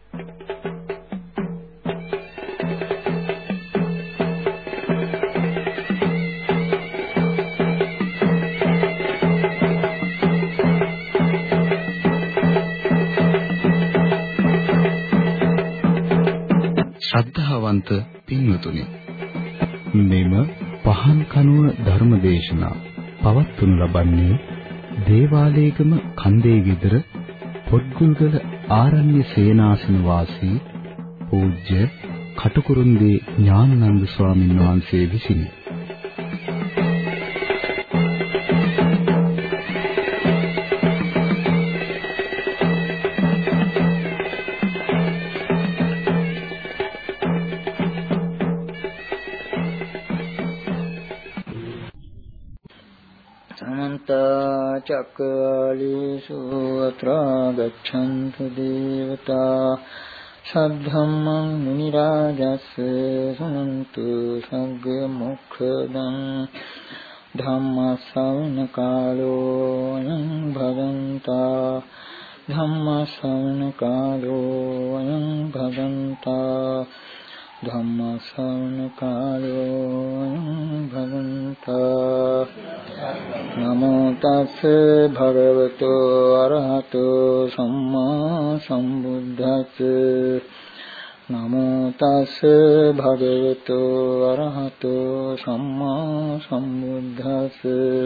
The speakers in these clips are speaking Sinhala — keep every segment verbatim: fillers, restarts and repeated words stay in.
ශ්‍රද්ධාවන්ත පින්වතුනි, මෙම පහන් කනුව ධර්මදේශනා පවත්වනු ලබන්නේ දේවාලේගම කන්දේ විදර පොත්ගුල්ගල ආරණ්‍ය සේනාසන වාසී පූජ්‍ය කටුකුරුන්දී ඥානানন্দ ස්වාමීන් වහන්සේ විසිනි. චක්කවාලේසු අත්‍රා ගච්ඡන්තු දේවතා සද්ධම්මං මුනි රාජස්ස සුනන්තු සග්ග මොක්ඛදං ධම්ම ශ්‍රවණ කාලෝ අයං භගන්තා ධම්ම ශ්‍රවණ කාලෝ අයං භගන්තා ධම්ම ශ්‍රවණ කාලෝ අයං භගන්තා නමෝ තස්ස භගවතු අරහතෝ සම්මා සම්බුද්දස්ස නමෝ තස්ස භගවතු අරහතෝ සම්මා සම්බුද්දස්ස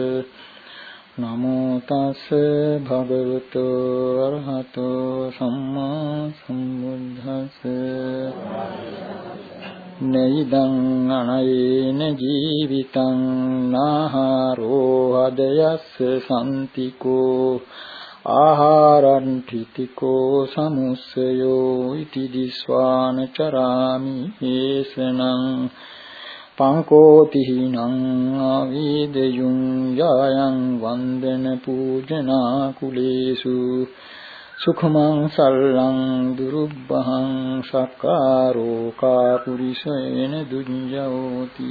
නමෝ තස්ස භගවතු අරහතෝ සම්මා සම්බුද්දස්ස නයිදං අනයේන ජීවිතං නාහාරෝ හදයස්ස සම්තිකෝ ආහාරං තිතිකෝ සමුස්සයෝ ඉති දිස්වාන චරාමි හේසනං පංකෝතිහිනං ආවේදයුං යායන් වන්දන පූජනා කුලේසු සුඛමං සල්ලං දුරුබ්බහං සක්කාරෝ කාපුරිසේන දුඤ්ජෝති.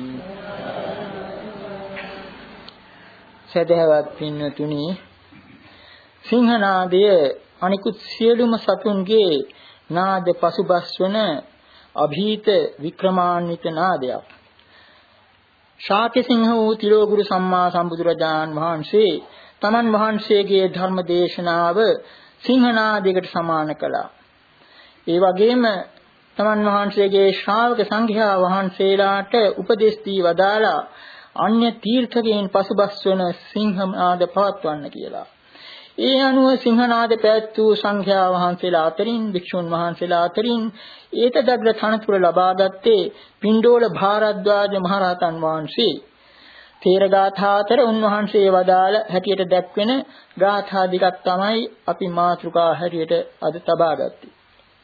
සදහවත් පින්වතුනි, සිංහනාදය අනිකුත් සියලුම සතුන්ගේ නාද පසුබස් වන અભීත වික්‍රමාන්විත නාදයක්. ශාක්‍ය සිංහ වූ තිලෝගුරු සම්මා සම්බුදුරජාන් වහන්සේ තමන් වහන්සේගේ ධර්ම දේශනාව සිංහනාදයකට සමාන කළා. ඒ වගේම තමන් වහන්සේගේ ශ්‍රාවක සංඝයා වහන්සේලාට උපදෙස් දී වදාලා අන්‍ය තීර්ථකයන් පසුබස් වන සිංහනාද පවත්වන්න කියලා. ඒ අනුව සිංහනාද පැවැත්වූ සංඝයා වහන්සේලා අතරින් භික්ෂුන් වහන්සේලා අතරින් ඒතදග්‍ර තනතුර ලබාගත්තේ පිණ්ඩෝල භාරද්වාජ මහරහතන් වහන්සේ. තේර ගාථා අතර උන්වහන්සේ වදාළ හැටියට දැක්වෙන ගාථා දෙකක් තමයි අපි මාතෘකා හැටියට අද තබා ගත්තේ.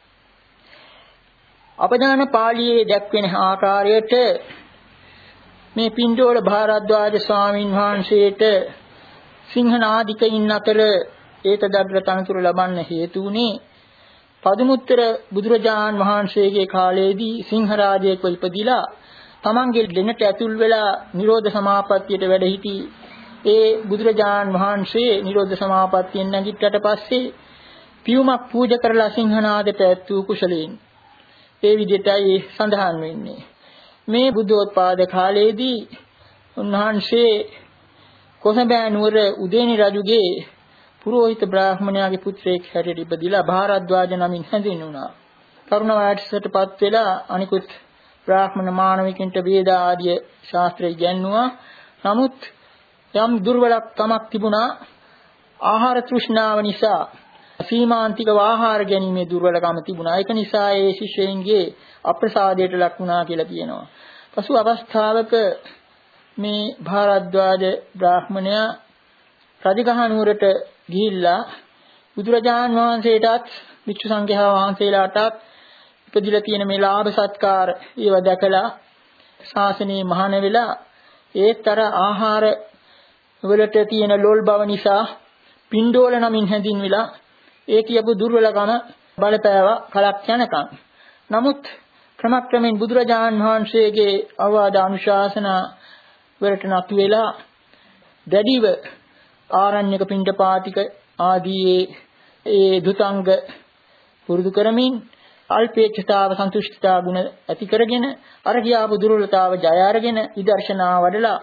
අපදාන පාළියේ දැක්වෙන ආකාරයට මේ පිණ්ඩෝල භාරද්වාජ ස්වාමින් වහන්සේට සිංහනාදිකයින් අතර ඒතදග්‍ර තනතුර ලබන්න හේතු වුණේ පදුමුත්තර බුදුරජාන් වහන්සේගේ කාලයේදී සිංහරාජයෙක් ඉපදිලා තමන්ගේ දෙන්නට ඇතුල් වෙලා නිරෝධ සමාපත්තියට වැඩ සිටි ඒ බුදුරජාන් වහන්සේ නිරෝධ සමාපත්තියෙන් නැගිට්ටට පස්සේ පියුමක් පූජා කරලා සිංහනාද පැවැත්වූ කුසලයෙන් ඒ විදිහටයි සඳහන් වෙන්නේ. මේ බුද්ධෝත්පාද කාලයේදී උන්වහන්සේ කොසඹෑ නුවර උදේනි රජුගේ පුරෝහිත බ්‍රාහ්මණයාගේ පුත්‍රයෙක් හැටියට ඉපදිලා භාරද්වාජ නමින් හැඳින්වුණා. තරුණ වයසටපත් වෙලා අනිකුත් බ්‍රාහ්මණ මානවිකින්ට වේද ආදී ශාස්ත්‍රය ඉගෙනුවා. නමුත් යම් දුර්වලකමක් තිබුණා. ආහාර තෘෂ්ණාව නිසා සීමාන්තිකව ආහාර ගැනීමේ දුර්වලකම තිබුණා. ඒක නිසා ඒ ශිෂ්‍යයින්ගේ අප්‍රසාදයට ලක් වුණා කියලා කියනවා. පසු අවස්ථාවක මේ භාරද්වාජ බ්‍රාහ්මණයා රජගහ නුවරට ගිහිල්ලා බුදුරජාන් වහන්සේටත් වික්ෂු සංඝයා වහන්සේලාටත් ඉපදිලා තියෙන මේ ලාභ සත්කාර ඒව දැකලා ශාසනයේ මහාන වෙලා ඒතර ආහාර වලට තියෙන ලෝල් බව නිසා පිණ්ඩෝල නමින් හැඳින්විලා ඒ කියපු දුර්වලකම බලපෑවා කලක් යනකම්. නමුත් ක්‍රමක්‍රමෙන් බුදුරජාන් වහන්සේගේ අවවාද අනුශාසනා වලට නතු වෙලා දැඩිව ආරණ්‍යක පිණ්ඩපාතික ආදී ඒ දුතංග පුරුදු කරමින් අල්පේච්ඡතාව සන්තුෂ්ඨතාව ගුණ ඇති කරගෙන අර කියාපු දුර්වලතාව ජය අරගෙන විදර්ශනා වඩලා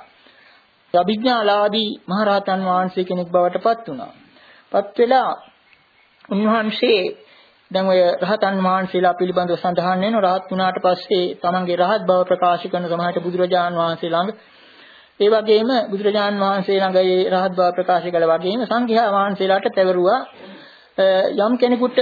අභිඥාලාභී මහරහතන් වහන්සේ කෙනෙක් බවට පත් වුණා. පත් වෙලා උන්වහන්සේ දැන් ඔය රහතන් වහන්සේලා පිළිබඳව සඳහන් වෙන රහත් වුණාට පස්සේ තමන්ගේ රහත් බව ප්‍රකාශ කරන සමහරට බුදුරජාන් වහන්සේ ළඟ ඒ වගේම බුදුරජාන් වහන්සේ ළඟ ඒ රහත් බව ප්‍රකාශ කළ වගේම සංඝයා වහන්සේලාට පැවරුවා යම් කෙනෙකුට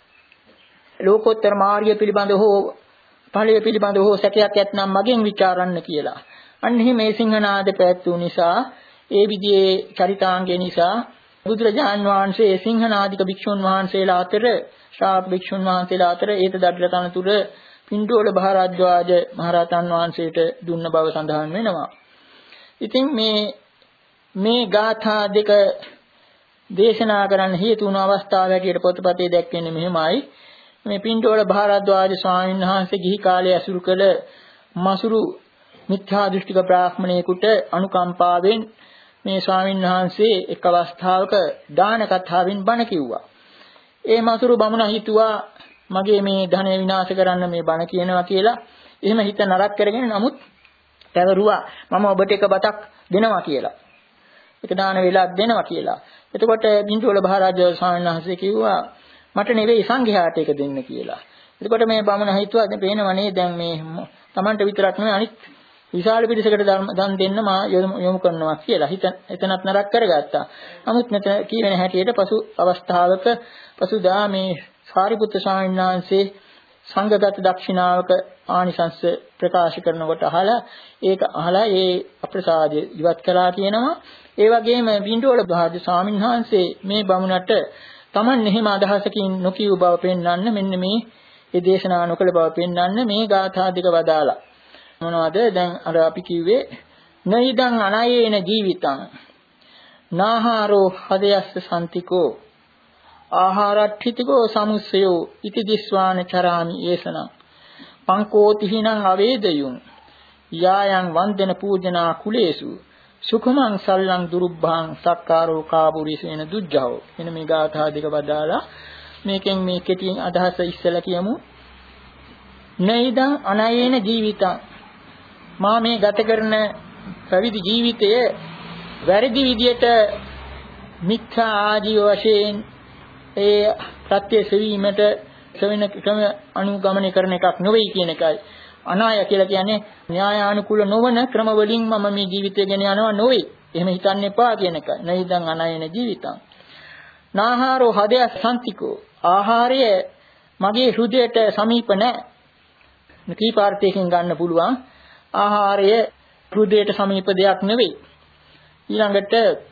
ලෝකෝත්තර මාර්ගය පිළිබඳව හෝ ඵලය පිළිබඳව හෝ සැකයක් ඇතනම් මගෙන් විචාරන්න කියලා. අන්න එහෙම මේ සිංහනාද පැවැත්වූ නිසා ඒ විදිහේ චරිතාංගය නිසා බුදුරජාන් වහන්සේ සිංහනාදික භික්ෂුන් වහන්සේලා අතර ශ්‍රාවක භික්ෂුන් වහන්සේලා අතර ඒත දඩලතනතුර පින්ඩෝල බහරද්වාජ මහරහතන් වහන්සේට දුන්න බව සඳහන් වෙනවා. ඉතින් මේ මේ ගාථා දෙක දේශනා කරන්න හේතු වුණු අවස්ථාව හැටියට පොතපතේ දැක්වෙන්නේ මෙහෙමයි. මේ පින්ඩෝල බහරද්වාජ ස්වාමීන් වහන්සේ ගිහි කාලයේ ඇසුරු කළ මසුරු මිත්‍යා දෘෂ්ටික බ්‍රාහ්මණයෙකුට අනුකම්පාවෙන් මේ ස්වාමීන් වහන්සේ එක් අවස්ථාවක දාන කතාවෙන් බණ කිව්වා. ඒ මසුරු බමුණා හිතුවා මගේ මේ ධනය විනාශ කරන්න මේ බණ කියනවා කියලා. එහෙම හිත නරක කරගෙන නමුත් පැවරුවා මම ඔබට එක බතක් දෙනවා කියලා. එක දාන වේලක් දෙනවා කියලා. එතකොට බින්දුවල බහරාජ ස්වාමීන් වහන්සේ කිව්වා මට නෙවෙයි සංඝයාට එක දෙන්න කියලා. එතකොට මේ බමුණා හිතුවා දැන් පේනවනේ දැන් මේ Tamanට විතරක් නෙවෙයි අනිත් විශාල පිරිසකට දන් දෙන්න මා යොමු කරනවා කියලා හිත එතනත් නරක කරගත්තා. නමුත් මෙතන කියවෙන හැටියට පසු අවස්ථාවක පසුදා මේ සාරිපුත්‍ර ස්වාමීන් වහන්සේ සංඝගත දක්ෂිනාවක ආනිසංස ප්‍රකාශ කරනකොට අහලා ඒක අහලා ඒ අප්‍රසාදය ඉවත් කළා කියනවා. ඒ වගේම බින්දුවල බහාද ස්වාමීන් වහන්සේ මේ බමුණට Taman එහෙම අදහසකින් නොකියු බව පෙන්වන්න මෙන්න මේ ඒ දේශනා නොකළ බව පෙන්වන්න මේ ගාථා දෙක වදාලා. මොනවද දැන් අර අපි කිව්වේ නයිදං අනයේන ජීවිතං නාහාරෝ හදයස්ස සම්තිකෝ ආහාරට්ඨිතිකෝ සමුස්සයෝ ඉති දිස්වාන චරාමි ඒසනං පංකෝතිහිනං අවේදයුං යායන් වන්දන පූජනා කුලේසු සුඛමං සල්ලං දුරුබ්බං සක්කාරෝ කාපුරිසේන දුජ්ජහෝ. එන මේ ගාථා දෙක වදාලා මේකෙන් මේ කෙටියෙන් අදහස ඉස්සලා කියමු. නයිදං අනයේන ජීවිතං මා මේ ගත කරන පැවිදි ජීවිතය වැරදි විදියට මිත්‍යා ආජීව වශයෙන් ඒ ප්‍රත්‍ය සෙවීමට සෙවෙන ක්‍රම අනුගමනය කරන එකක් නෙවෙයි කියන එකයි. අනාය කියලා කියන්නේ න්‍යායානුකූල නොවන ක්‍රම වලින් මම මේ ජීවිතය ගෙන යනවා නෙවෙයි. එහෙම හිතන්න එපා කියන එකයි. නයිදං අනයන ජීවිතං. නාහාරෝ හදය සම්තිකෝ. ආහාරය මගේ හෘදයට සමීප නැහැ. කීපාර්ථයකින් ගන්න පුළුවන්. ආහාරය හෘදයට සමීප දෙයක් නෙවෙයි. ඊළඟට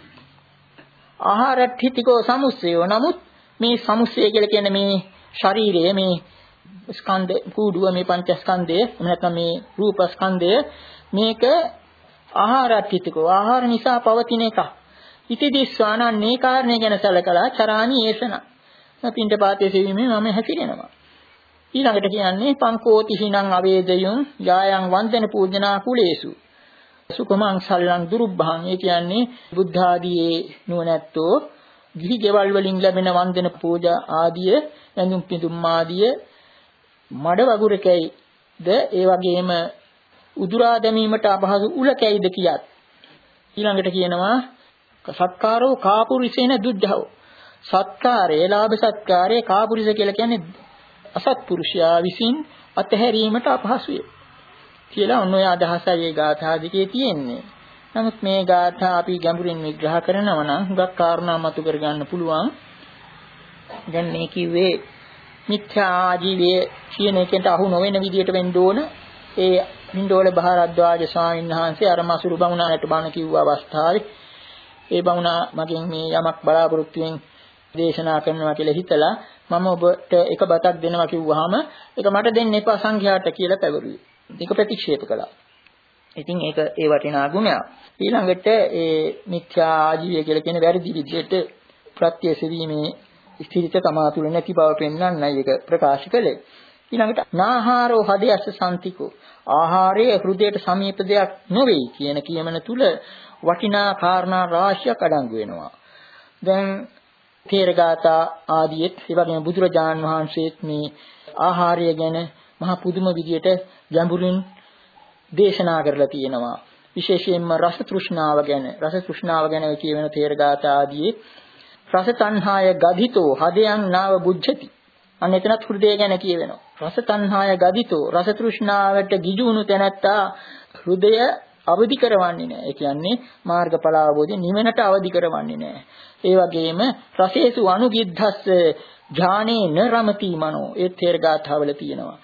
ආහාරට්ඨිතිකෝ සමුස්සයෝ. නමුත් මේ සමුස්සය කියලා කියන්නේ මේ ශරීරය මේ ස්කන්ධ කූඩුව මේ පංචස්කන්ධය එහෙම නැත්නම් මේ රූපස්කන්ධය මේක ආහාරට්ඨිතිකෝ ආහාර නිසා පවතින එක. ඉතිදිස්වානන් මේ කාරණේ ගැන සැලකලා චරාණි ඒසන. පින්ඩ පාතේ සෙවීමේ මම හැසිරෙනවා. ඊළඟට කියන්නේ පංකෝති හිනං අවේදයුං යායන් වන්දන පූජනා කුලේසු සුඛමං සල්ලං දුරුබ්බං. ඒ කියන්නේ බුද්ධ ආදී නුවණැත්තෝ ගිහි ගෙවල් වලින් ලැබෙන වන්දන පූජා ආදිය ඇඳුම් පිඳුම් ආදිය මඩ වගුරකයිද ඒ වගේම උදුරා දැමීමට අපහසු උලකයිද කියත්. ඊළඟට කියනවා සත්කාරෝ කාපුරිසේන දුජ්ජහෝ. සත්කාරේ ලාභ සත්කාරේ කාපුරිස කියලා කියන්නේ අසත්පුරුෂයා විසින් අතහැරීමට අපහසුය කියලා ඔන්න ඔය අදහසයි මේ ගාථා දෙකේ තියෙන්නේ. නමුත් මේ ගාථා අපි ගැඹුරින් විග්‍රහ කරනවා නම් හුඟක් කාරණා මතු කරගන්න පුළුවන්. දැන් මේ කිව්වේ මිත්‍යා ආජීවයේ කියන එකට අහු නොවන විදියට වෙන්න ඕන. ඒ බින්දෝල බහරද්වාජ ස්වාමීන් වහන්සේ අර මසුරු බමුණාට බණ කිව්ව අවස්ථාවේ ඒ බමුණා මගෙන් මේ යමක් බලාපොරොත්තු වෙන දේශනා කරනවා කියලා හිතලා මම ඔබට එක බතක් දෙනවා කිව්වහම ඒක මට දෙන්න එපා සංඝයාට කියලා පැවරුවේ. ඒක ප්‍රතික්ෂේප කළා. ඉතින් ඒක ඒ වටිනා ගුණයක්. ඊළඟට ඒ මිත්‍යා ආජීවය කියලා කියන වැරදි විදිහට ප්‍රත්‍ය සෙවීමේ ස්ථිරිත තමා තුළ නැති බව පෙන්වන්නයි ඒක ප්‍රකාශ කළේ. ඊළඟට නාහාරෝ හදයස්ස සම්තිකෝ. ආහාරයේ හෘදයට සමීප දෙයක් නොවේ කියන කියමන තුල වටිනා කාරණා රාශියක් අඩංගු වෙනවා. දැන් තේරගාථා ආදීත් ඒ වගේම බුදුරජාන් වහන්සේත් මේ ආහාරය ගැන මහ පුදුම විදියට ගැඹුරින් දේශනා කරලා තියෙනවා. විශේෂයෙන්ම රස තෘෂ්ණාව ගැන රස තෘෂ්ණාව ගැන කියවෙන තේරගාථා ආදී රස තණ්හාය ගදිතෝ හදයන් නාව බුද්ධති. අන්න එතනත් හෘදය ගැන කියවෙනවා. රස තණ්හාය ගදිතෝ රස තෘෂ්ණාවට ගිජුණු තැනැත්තා හෘදය අවදි කරවන්නේ නැහැ. ඒ කියන්නේ මාර්ගඵල අවබෝධය නිවනට අවදි කරවන්නේ නැහැ. ඒ වගේම රසේසු අනුගිද්ධස්ස ඥානේ නරමති මනෝ ඒ තේරගාථාවල තියෙනවා.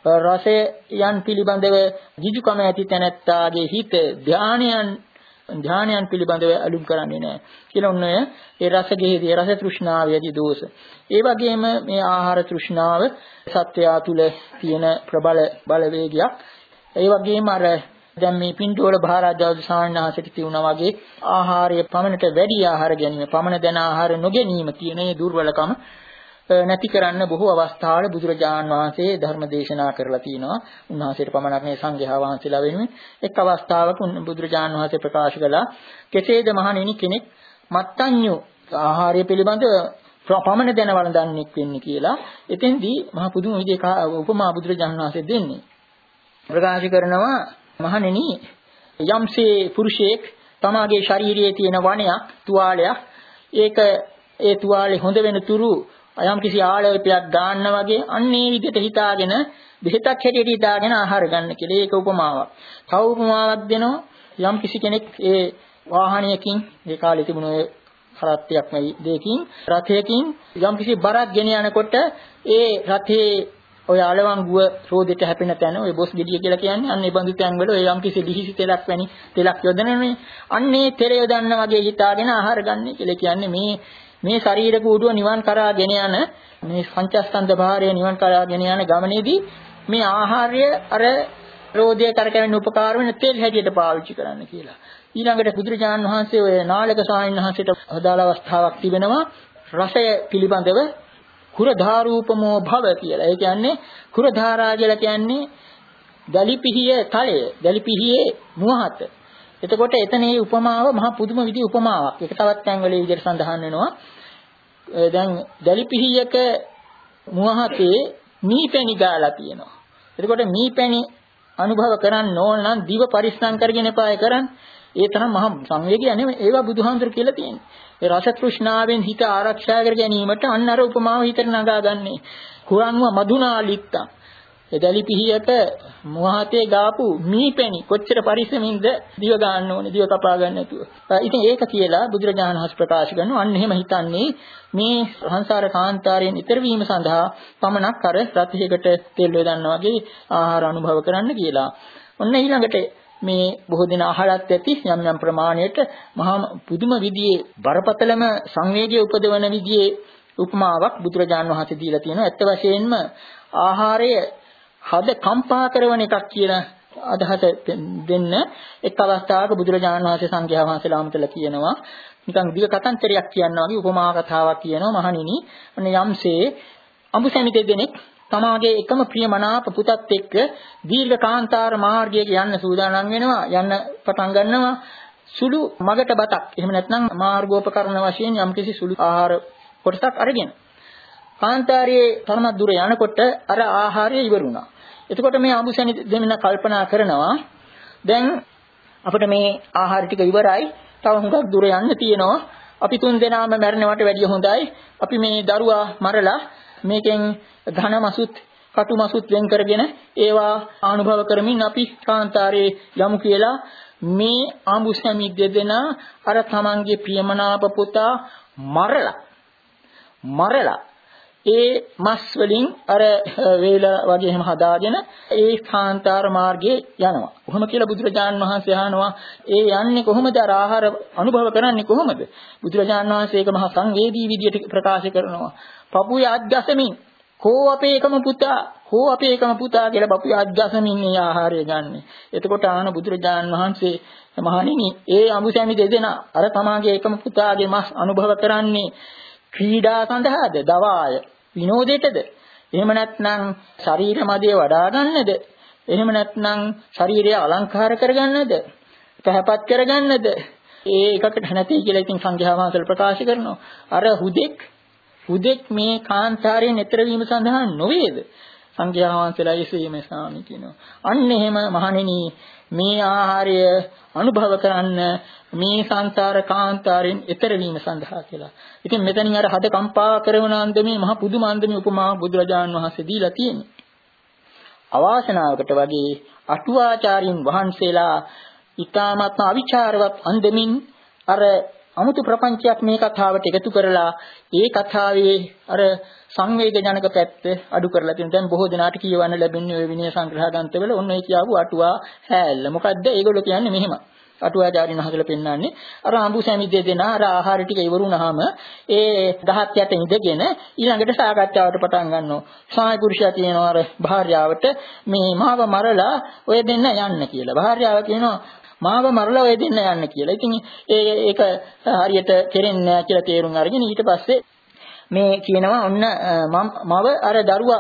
රසයන් පිළිබඳව ගිජුකම ඇති තැනැත්තාගේ හිත ධානයන් ධානයන් පිළිබඳව අලුම් කරන්නේ නැහැ කියලා ඔන්න ඒ රසගෙහිදී රස තෘෂ්ණාවේදී දෝෂ. ඒ වගේම මේ ආහාර තෘෂ්ණාව සත්වයා තුල තියෙන ප්‍රබල බලවේගයක්. ඒ වගේම අර දැන් මේ පින්තෝල භාරාජාව සාන්නාසිට තියුණා වගේ ආහාරය පමණට වැඩි ආහාර ගැනීම පමණ දැන ආහාර නොගැනීම කියන මේ දුර්වලකම නැති කරන්න බොහෝ අවස්ථාවල බුදුරජාණන් වහන්සේ ධර්ම දේශනා කරලා තිනවා. උන්වහන්සේට පමණක් නෙවෙයි සංඝයා වහන්සේලා වෙනුවෙන් එක් අවස්ථාවක බුදුරජාණන් වහන්සේ ප්‍රකාශ කළා කෙසේද මහණෙනි කෙනෙක් මත්ඤ්ඤු ආහාරය පිළිබඳ පමණ දැන වළඳන්නෙක් වෙන්නේ කියලා. එතෙන්දී මහ පුදුම විදිහේ උපමා බුදුරජාණන් වහන්සේ දෙන්නේ. ප්‍රකාශ කරනවා මහණෙනි යම්සේ පුරුෂයෙක් තමාගේ ශරීරයේ තියෙන වණයක් තුවාලයක් ඒක ඒ තුවාලේ හොඳ වෙන තුරු යම් කිසි ආලෝපයක් ගන්න වගේ අන්නේ විදිහට හිතාගෙන බෙහෙතක් හැටියට හිතාගෙන ආහාර ගන්න කියලා. ඒක උපමාවක්. තව උපමාවක් දෙනවා යම් කිසි කෙනෙක් ඒ වාහනයකින් ඒ කාලේ තිබුණ ඒ කරත්තයක් මේ දෙකකින් රථයකින් යම් කිසි බරක් ගෙන යනකොට ඒ රථේ ඔය අලවංගුව රෝදෙට හැපෙන තැන ඔය බොස් ගෙඩිය කියලා කියන්නේ අන්නේ බඳු තැන් වල ඔය යම් කිසි ලිහිසි තෙලක් වැනි තෙලක් යොදනනේ. අන්නේ තෙල යොදන්න වගේ හිතාගෙන ආහාර ගන්න කියලා කියන්නේ මේ මේ ශරීර කූඩුව නිවන් කරා ගෙන යන මේ පංචස්කන්ධ භාරය නිවන් කරා ගෙන යන ගමනේදී මේ ආහාරය අර රෝදයේ කරකැවෙන උපකාර වෙන තෙල් හැටියට පාවිච්චි කරන්න කියලා. ඊළඟට බුදුරජාණන් වහන්සේ ඔය නාලක ස්වාමීන් වහන්සේට අදාළ අවස්ථාවක් තිබෙනවා රසය පිළිබඳව කුරධාරූපමෝ භව කියලා. ඒ කියන්නේ කුරධාරා කියලා කියන්නේ දලිපිහිය තලය, දලිපිහියේ මුවහත. එතකොට එතන මේ උපමාව මහ පුදුම විදිහේ උපමාවක්. ඒක තවත් තැන්වල විදිහට සඳහන් වෙනවා. දැන් දලිපිහියක මුවහතේ මීපැණි ගාලා තියෙනවා. එතකොට මීපැණි අනුභව කරන්න ඕන නම් දිව පරිස්සම් කරගෙන එපාය කරන්න. ඒ තරම් මහ සංවේගය නෙමෙයි ඒවා බුදුහාමුදුරු කියලා තියෙන්නේ. ඒ රස තෘෂ්ණාවෙන් හිත ආරක්ෂා කර ගැනීමට අන්න අර උපමාව හිතට නගාගන්නේ. කුරන්ව මදුනාලිත්තම්. ඒ දලිපිහියට මොහතේ ගාපු මීපැණි කොච්චර පරිස්සමින්ද දිව ගන්න ඕනේ දිව කපා ගන්න නැතුව. ඉතින් ඒක කියලා බුදුරජාණන් වහන්සේ ප්‍රකාශ කරනවා අන්න එහෙම හිතන්නේ මේ සංසාර කාන්තාරයෙන් ඈතර වීම සඳහා පමණක් අර රතයකට තෙල් යොදන්නා වගේ ආහාර අනුභව කරන්න කියලා. ඔන්න ඊළඟට මේ බොහෝ දෙනා අහලත් ඇති යම් යම් ප්‍රමාණයට මහා පුදුම විදිහේ බරපතලම සංවේගය උපදවන විදිහේ උපමාවක් බුදුරජාණන් වහන්සේ දීලා තියෙනවා. ඇත්ත වශයෙන්ම ආහාරය හද කම්පා කරන එකක් කියලා අදහස දෙන්න එක් අවස්ථාවක බුදුරජාණන් වහන්සේ සංඝයා වහන්සේලා අමතලා කියනවා නිකන් දිග කතන්තරයක් කියනවා වගේ උපමා කතාවක් කියනවා මහණෙනි අන්න යම්සේ අඹුසැමි දෙදෙනෙක් තමාගේ එකම ප්‍රියමනාප පුතත් එක්ක දීර්ඝ කාන්තාර මාර්ගයක යන්න සූදානම් වෙනවා යන්න පටන් ගන්නවා සුළු මගට බතක් එහෙම නැත්නම් මාර්ගෝපකරණ වශයෙන් යම්කිසි සුළු ආහාර කොටසක් අරගෙන කාන්තාරයේ තරම දුර යනකොට අර ආහාරය ඉවර වුණා. එතකොට මේ අඹුසැමි දෙන්න කල්පනා කරනවා දැන් අපිට මේ ආහාර ටික ඉවරයි. තව හුඟක් දුර යන්න තියෙනවා. අපි තුන් දෙනාම මැරෙනවට වැඩිය හොඳයි. අපි මේ දරුවා මරලා මේකෙන් ධන මසුත් කටු මසුත් වෙන් කරගෙන ඒවා අනුභව කරමින් අපි කාන්තාරයේ යමු කියලා මේ අඹුසැමි දෙදෙනා අර තමන්ගේ ප්‍රියමනාප පුතා මරලා මරලා ඒ මස් වලින් අර වේල වගේ එහෙම හදාගෙන ඒ කාන්තාර මාර්ගයේ යනවා. කොහොම කියලා බුදුරජාණන් වහන්සේ අහනවා ඒ යන්නේ කොහොමද අර ආහාර අනුභව කරන්නේ කොහොමද? බුදුරජාණන් වහන්සේ ඒක මහා සංවේදී විදියට ප්‍රකාශ කරනවා. පපුවේ අත්ගසමින් කෝ අපේ එකම පුතා කෝ අපේ එකම පුතා කියලා පපුවේ අත්ගසමින් මේ ආහාරය ගන්න. එතකොට ආන බුදුරජාණන් වහන්සේ මහණෙනි ඒ අඹුසැමි දෙදෙනා අර තමාගේ එකම පුතාගේ මස් අනුභව කරන්නේ ක්‍රීඩා සඳහාද දවාය විනෝදයටද එහෙම නැත්නම් ශරීර මදේ වඩා ගන්නද එහෙම නැත්නම් ශරීරය අලංකාර කරගන්නද පැහැපත් කරගන්නද ඒ එකකට නැති කියලා ඉතින් සංඝයා වහන්සේලා ප්‍රකාශ කරනවා අර හුදෙක් උදෙක් මේ කාන්තාරයෙන් එතර වීම සඳහා නොවේද? සංඝයා වහන්සේලා එසේම ස්වාමී කියනවා. අන්න එහෙම මහණෙනි මේ ආහාරය අනුභව කරන්න මේ සංසාර කාන්තාරයෙන් එතර වීම සඳහා කියලා. ඉතින් මෙතනින් අර හද කම්පා කරන අන්දමේ මහ පුදුම අන්දමේ උපමා බුදුරජාණන් වහන්සේ දීලා තියෙනවා. අවාසනාවකට වගේ අටුවාචාරින් වහන්සේලා ඊ타මත්ම අවිචාරවත් අන්දමින් අර අමුතු ප්‍රපංචයක් මේ කතාවට එකතු කරලා ඒ කතාවේ අර සංවේගජනක පැත්ත අඩු කරලා තියෙනවා. දැන් බොහෝ දෙනාට කියවන්න ලැබෙන්නේ ඔය විනය සංග්‍රහ ග්‍රන්ථවල ඔන්න ඔය කියවු අටුවා හැල්ල. මොකද්ද? ඒගොල්ලෝ කියන්නේ මෙහෙම. අටුවාචාරින් වහන්සේලා පෙන්නන්නේ අර අඹු සැමිද්දේ දෙන අර ආහාර ටික ඉවරුනහම ඒ දහත් යට ඉඳගෙන ඊළඟට සාකච්ඡාවට පටන් ගන්නවා. ස්වාමි පුරුෂයා කියනවා අර භාර්යාවට මේ මාව මරලා ඔය දෙන්න යන්න කියලා. භාර්යාව කියනවා මාව මරලා ඔය දෙන්න යන්න කියලා. ඉතින් ඒ ඒක හරියට කෙරෙන්නේ නැහැ කියලා තේරුම් අරගෙන ඊට පස්සේ මේ කියනවා ඔන්න මම අර දරුවා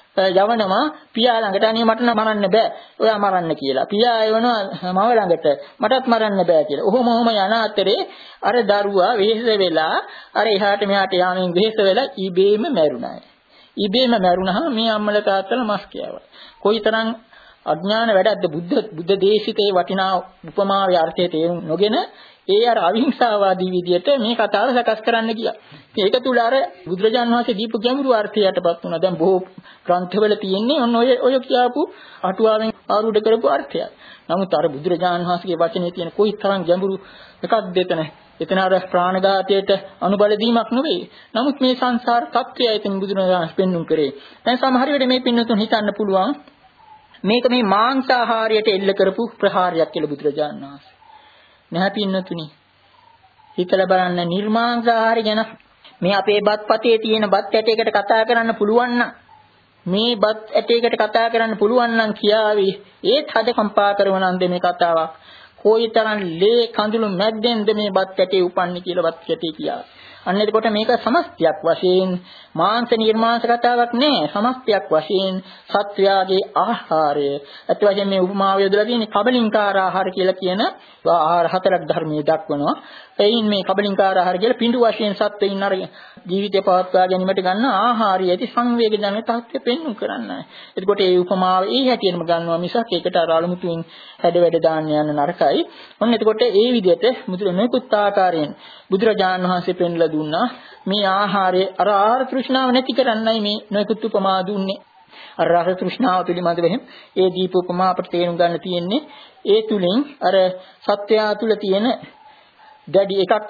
යවනවා පියා ළඟට. අනේ මට නම් මරන්න බෑ. ඔයා මරන්න කියලා. පියා එවනවා මව ළඟට. මටත් මරන්න බෑ කියලා. ඔහොම ඔහොම යන අතරේ අර දරුවා වෙහෙස වෙලා අර එහාට මෙහාට යාමෙන් වෙහෙස වෙලා ඉබේම මැරුණා. ඉබේම මැරුණාම මේ අම්මලා තාත්තලා මස් කියවයි. කොයිතරම් අඥාන වැඩක්ද බුද්ධ බුද්ධ දේශිතේ වටිනා උපමාවේ අර්ථය තේරුම් නොගෙන ඒ අර අවිහිංසාවාදී විදියට මේ කතාව සකස් කරන්න ගියා. ඒක තුල අර බුදුරජාණන් වහන්සේ දීපු ගැඹුරු අර්ථයටපත් වුණා. දැන් බොහෝ ග්‍රන්ථවල තියෙන්නේ ඔන්න ඔය ඔය කියපු අටුවාවෙන් ආරූඪ කරපු අර්ථය. නමුත් අර බුදුරජාණන් වහන්සේගේ වචනේ තියෙන කොයි තරම් ගැඹුරු එකක්ද එතන. එතන අර ප්‍රාණඝාතයට අනුබල දීමක් නෙවෙයි. නමුත් මේ සංසාර තත්ත්වය එතන බුදුරජාණන් පෙන්눔 කරේ. දැන් සමහර වෙලේ මේ පින්නතුන් හිතන්න පුළුවන් මේක මේ මාංශාහාරයට එල්ල කරපු ප්‍රහාරයක් කියලා බුදුරජාණන් වහන්සේ. නැහැ පින්නතුනි. හිතලා බලන්න නිර්මාංශාහාරය ගැන මේ අපේ බත්පතේ තියෙන බත් ඇටයකට කතා කරන්න පුළුවන් නම් මේ බත් ඇටයකට කතා කරන්න පුළුවන් නම් කියාවි ඒත් හද කම්පා කරනවන්ද මේ කතාවක්. කොයිතරම් ලේ කඳුළු මැද්දෙන්ද මේ බත් ඇටේ උපන්නේ කියලා බත් ඇටේ කියාවි. අන්න එතකොට මේක සමස්තයක් වශයෙන් මාංශ නිර්මාංශ කතාවක් නෑ. සමස්තයක් වශයෙන් සත්වයාගේ ආහාරය. අත් වශයෙන් මේ උපමාව යොදලා තියෙන්නේ කබලින්කාර ආහාර කියලා කියන ආහාර හතරක් ධර්මයේ දක්වනවා. එයින් මේ කබලින්කාර ආහාර කියලා පිඬු වශයෙන් සත්වයින් අර ජීවිතය පවත්වා ගැනීමට ගන්න ආහාරය ඇති සංවේගජනක තත්ත්වය පෙන්වු කරන්නයි. එතකොට මේ උපමාව ඒ හැටියෙම ගන්නවා මිසක් ඒකට අර අලමුතුන් හැඩ වැඩ දාන්න යන නරකයි. ඔන්න එතකොට ඒ විදිහට මුදුර නොයෙකුත් ආකාරයෙන් බුදුරජාණන් වහන්සේ පෙන්ලා දුන්නා මේ ආහාරයේ අර ආහාර තෘෂ්ණාව නැති කරන්නයි මේ නොයෙකුත් උපමා දුන්නේ. අර රස තෘෂ්ණාව පිළිබඳව එහෙම ඒ දීප උපමා අපට තේරුම් ගන්න තියෙන්නේ ඒ තුලින් අර සත්‍යය තුල තියෙන දැඩි එකක්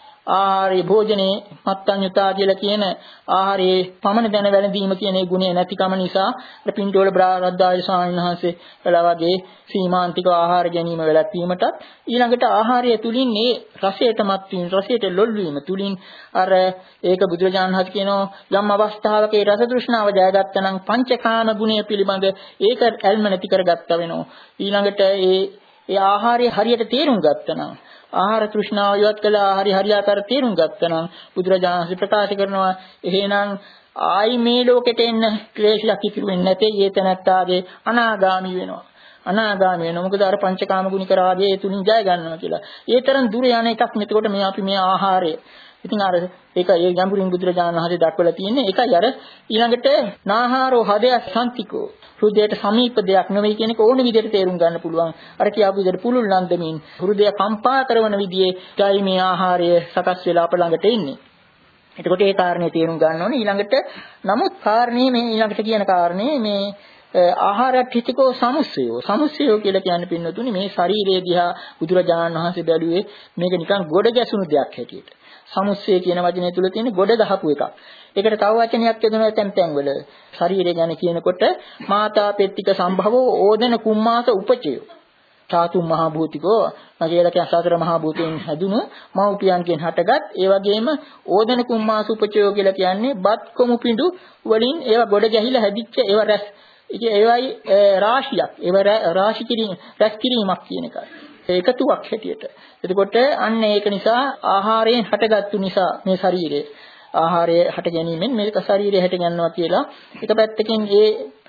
ආහාරයේ භෝජනේ මත්ඤ්‍යතා කියලා කියන ආහාරයේ පමණ දැන වැළඳීම කියන ඒ ගුණය නැතිකම නිසා අර පින්ඩෝල බ්‍රාරද්දාය ස්වාමීන් වහන්සේ කළා වගේ සීමාන්තික ආහාර ගැනීම වැළැක්වීමටත් ඊළඟට ආහාරය තුලින් මේ රසයට මත් වීම රසයට ලොල් වීම තුලින් අර ඒක බුදුරජාණන් වහන්සේ කියනවා යම් අවස්ථාවක ඒ රස තෘෂ්ණාව ජයගත්තා නම් පංචකාම ගුණය පිළිබඳ ඒක ඇල්ම නැති කරගත්තා වෙනවා. ඊළඟට ඒ ඒ ආහාරය හරියට තේරුම් ගත්තා නම් ආහාර තෘෂ්ණාව ඉවත් කළා හරි හරියාකාර තේරුම් ගත්තා නම් බුදුරජාණන් වහන්සේ ප්‍රකාශ කරනවා එහෙනම් ආයි මේ ලෝකෙට එන්න ක්ලේශයක් ඉතුරු වෙන්නේ නැtei ඒ තැනත්තාගේ අනාගාමී වෙනවා. අනාගාමී වෙනවා. මොකද අර පංචකාම ගුණික රාගයේ තුලින් ජය ගන්නවා කියලා. ඒ තරම් දුර යන එකක් මෙතකොට මේ අපි මේ ආහාරය. ඉතින් අර ඒක ඒ ගැඹුරින් බුදුරජාණන් වහන්සේ දක්වලා තියෙන්නේ ඒකයි අර ඊළඟට නාහාරෝ හදය සම්තිකෝ හෘදයට සමීප දෙයක් නෙවෙයි කියන එක ඕන විදිහට තේරුම් ගන්න පුළුවන්. අර කියාපු විදිහට පුළුල් නන්දමින් හෘදය කම්පා කරන විදිහේ ඩයි මේ ආහාරය සකස් වෙලා අප ළඟට ඉන්නේ. එතකොට ඒ කාරණේ තේරුම් ගන්න ඕනේ. ඊළඟට නමුත් කාරණේ මේ ඊළඟට කියන කාරණේ මේ ආහාරට්ඨිතිකෝ සමුස්සයෝ සමුස්සයෝ කියලා කියන්නේ පින්නතුනි මේ ශරීරයේ දිහා බුදුරජාණන් වහන්සේ බැලුවේ මේක නිකන් ගොඩ ගැසුණු දෙයක් හැටියට. සමුස්සය කියන වචනේ තුල තියෙන ගොඩ ගහපු එකක්. ඒකට තව වචනයක් යොදනවා තැන් තැන් වල. ශරීරය ගැන කියනකොට මාතා පෙත්තික සම්භවෝ ඕදන කුම්මාස උපචයෝ. චාතු මහා භූතිකෝ කියලා කියන සතර මහා භූතයෙන් හැදුණු මෞපියන්ගෙන් හටගත් ඒ වගේම ඕදන කුම්මාස උපචයෝ කියලා කියන්නේ බත් කොමු පිඬු වලින් ඒවා ගොඩ ගැහිලා හැදිච්ච ඒවා රැස් ඒවයි රාශියක් ඒව රාශි කිරීම රැස් කිරීමක් කියන එකයි. ඒකතුවක් හැටියට. එතකොට අන්න ඒක නිසා ආහාරයෙන් හටගත්තු නිසා මේ ශරීරය ආහාරය හට ගැනීමෙන් මේක ශරීරය හට ගන්නවා කියලා එක පැත්තකින් ඒ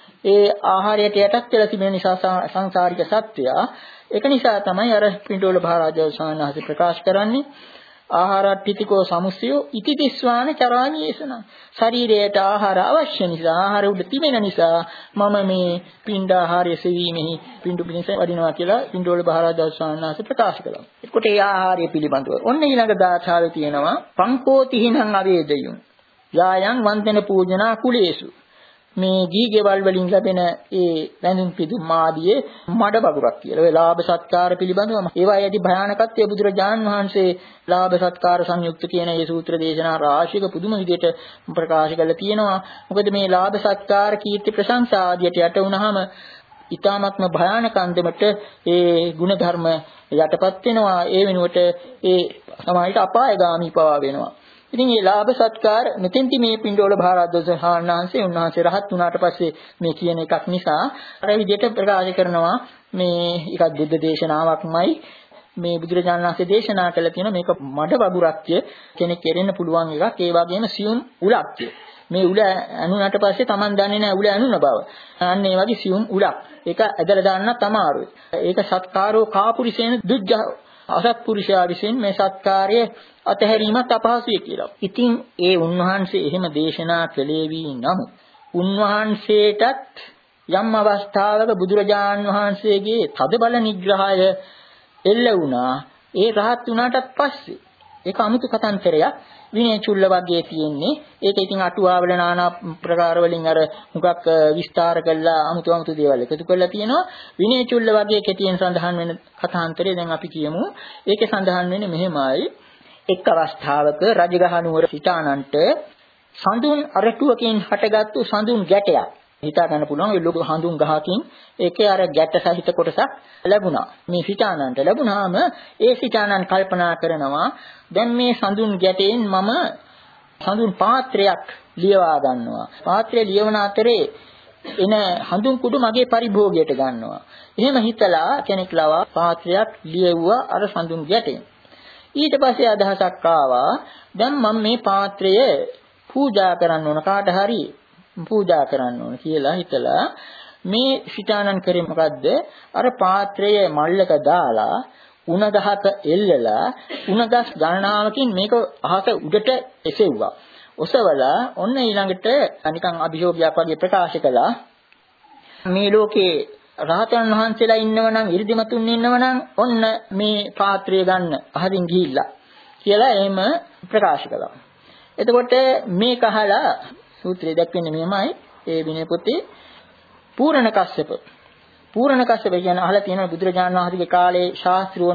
ඒ ආහාරයට යටත් වෙලා තිබෙන නිසා සංසාරික සත්‍යය ඒක නිසා තමයි අර පින්ඩෝල මහරජා ස්වාමීන් වහන්සේ ප්‍රකාශ කරන්නේ ආහාරට්ඨිතිකෝ සමුස්සයෝ ඉති තිස්වාන චරාමීසන. ශරීරයට ආහාර අවශ්‍ය නිසා ආහාර උඩ තිබෙන නිසා මම මේ පින්ඩ ආහාරය සෙවීමෙහි පින්ඩු පිණිස වඩිනවා කියලා පින්ඩෝල බහරද්වාජ ස්වාමීන් වහන්සේ ප්‍රකාශ කළා. එතකොට ඒ ආහාරය පිළිබඳව ඔන්න ඊළඟ දාඨාවේ තියෙනවා පංකෝතිහිනං අවේදයුම් යායන් වන්දන පූජනා කුලේසු. මේ ගීගෙවල් වලින් ලැබෙන ඒ වැඳුම් පිදුම් ආදී මඩ බගුරක් කියලා. ඒ ලාභ සත්කාර පිළිබඳව ඒවා යටි භයානකත්වයේ බුදුරජාන් වහන්සේ ලාභ සත්කාර සංයුක්ත කියන මේ සූත්‍ර දේශනා රාශියක පුදුම විදිහට ප්‍රකාශ කරලා තියෙනවා. මොකද මේ ලාභ සත්කාර කීර්ති ප්‍රශංසා ආදියට යට වුණාම ඊ타මත්ම භයානක අන්දමට ඒ ගුණ ධර්ම යටපත් වෙනවා. ඒ වෙනුවට ඒ සමාජයට අපායগামী පවා වෙනවා. ඉතින් මේ ලාභ සත්කාර මෙතෙන්ති මේ පින්ඩෝල භාරද්වාජ ස්වාමීන් උන්වහන්සේ රහත් වුණාට පස්සේ මේ කියන එකක් නිසා අර විදිහට ප්‍රකාශ කරනවා මේ එකක් බුද්ධ දේශනාවක්මයි මේ බුදුරජාණන් වහන්සේ දේශනා කළ තියෙන මේක මඩ වගුරක්ය කෙනෙක් කෙරෙන්න පුළුවන් එකක්. ඒ වගේම සියුම් උලක්ය. මේ උල ඇනුනට පස්සේ Taman දන්නේ නැහැ උල ඇනුන බව. අන්න ඒ වගේ සියුම් උලක්. ඒක ඇදලා දාන්නත් අමාරුයි. ඒක සත්කාරෝ කාපුරිසේන දුජ්ජ අසත්පුරුෂයා විසින් මේ සත්කාරයේ අතහැරීමත් අපහසුයි කියලා. ඉතින් ඒ උන්වහන්සේ එහෙම දේශනා කළේ වී නමුත් උන්වහන්සේටත් යම් අවස්ථාවක බුදුරජාන් වහන්සේගේ තදබල නිග්‍රහය එල්ල වුණා. ඒ රහත් වුණාටත් පස්සේ ඒක අමුතු කතන්තරයක්. විනය චුල්ල වගේ තියෙන්නේ. ඒක ඉතින් අටුවාවල নানা ප්‍රකාර වලින් අර මුගක් විස්තර කළා අමුතු අමුතු දේවල් එකතු කරලා තියෙනවා. විනය චුල්ල වගේ කෙටියෙන් සඳහන් වෙන කථාන්තරය දැන් අපි කියමු. ඒකේ සඳහන් වෙන්නේ මෙහෙමයි. එක් අවස්ථාවක රජගහ නුවර සිටානන්ට සඳුන් අරටුවකින් හටගත්තු සඳුන් ගැටයක් හිතා ගන්න පුළුවන්. ඒ ලොකු හඳුන් ගහකින් ඒකේ අර ගැට සහිත කොටසක් ලැබුණා. මේ සිටානන්ට ලැබුණාම ඒ සිටානන් කල්පනා කරනවා දැන් මේ සඳුන් ගැටයෙන් මම සඳුන් පාත්‍රයක් ලියවා ගන්නවා. පාත්‍රය ලියවන අතරේ එන හඳුන් කුඩු මගේ පරිභෝගයට ගන්නවා. එහෙම හිතලා කෙනෙක් ලවා පාත්‍රයක් ලියවුවා අර සඳුන් ගැටයෙන්. ඊට පස්සේ අදහසක් ආවා දැන් මම මේ පාත්‍රය පූජා කරන්න ඕන කාට හරි පූජා කරන්න ඕන කියලා හිතලා මේ සිතානන් කරේ මොකද්ද අර පාත්‍රය මල්ලක දාලා උණ ගහක එල්ලලා උණ ගස් ගණනාවකින් මේක අහස උඩට එසෙව්වා. ඔසවලා ඔන්න ඊළඟට නිකන් අභියෝගයක් වගේ ප්‍රකාශ කළා මේ ලෝකේ රහතන් වහන්සේලා ඉන්නවනම් 이르දිමතුන් ඉන්නවනම් ඔන්න මේ පාත්‍රය ගන්න අහදින් ගිහිල්ලා කියලා එහෙම ප්‍රකාශ කළා. එතකොට මේක අහලා සූත්‍රය දැක්වෙන්නේ මෙහෙමයි. ඒ විනය පොතේ පූර්ණ කස්සප පූර්ණ කස්සප කියන අහලා තියෙනවා බුදුරජාණන් වහන්සේගේ කාලේ ශාස්ත්‍රෝන්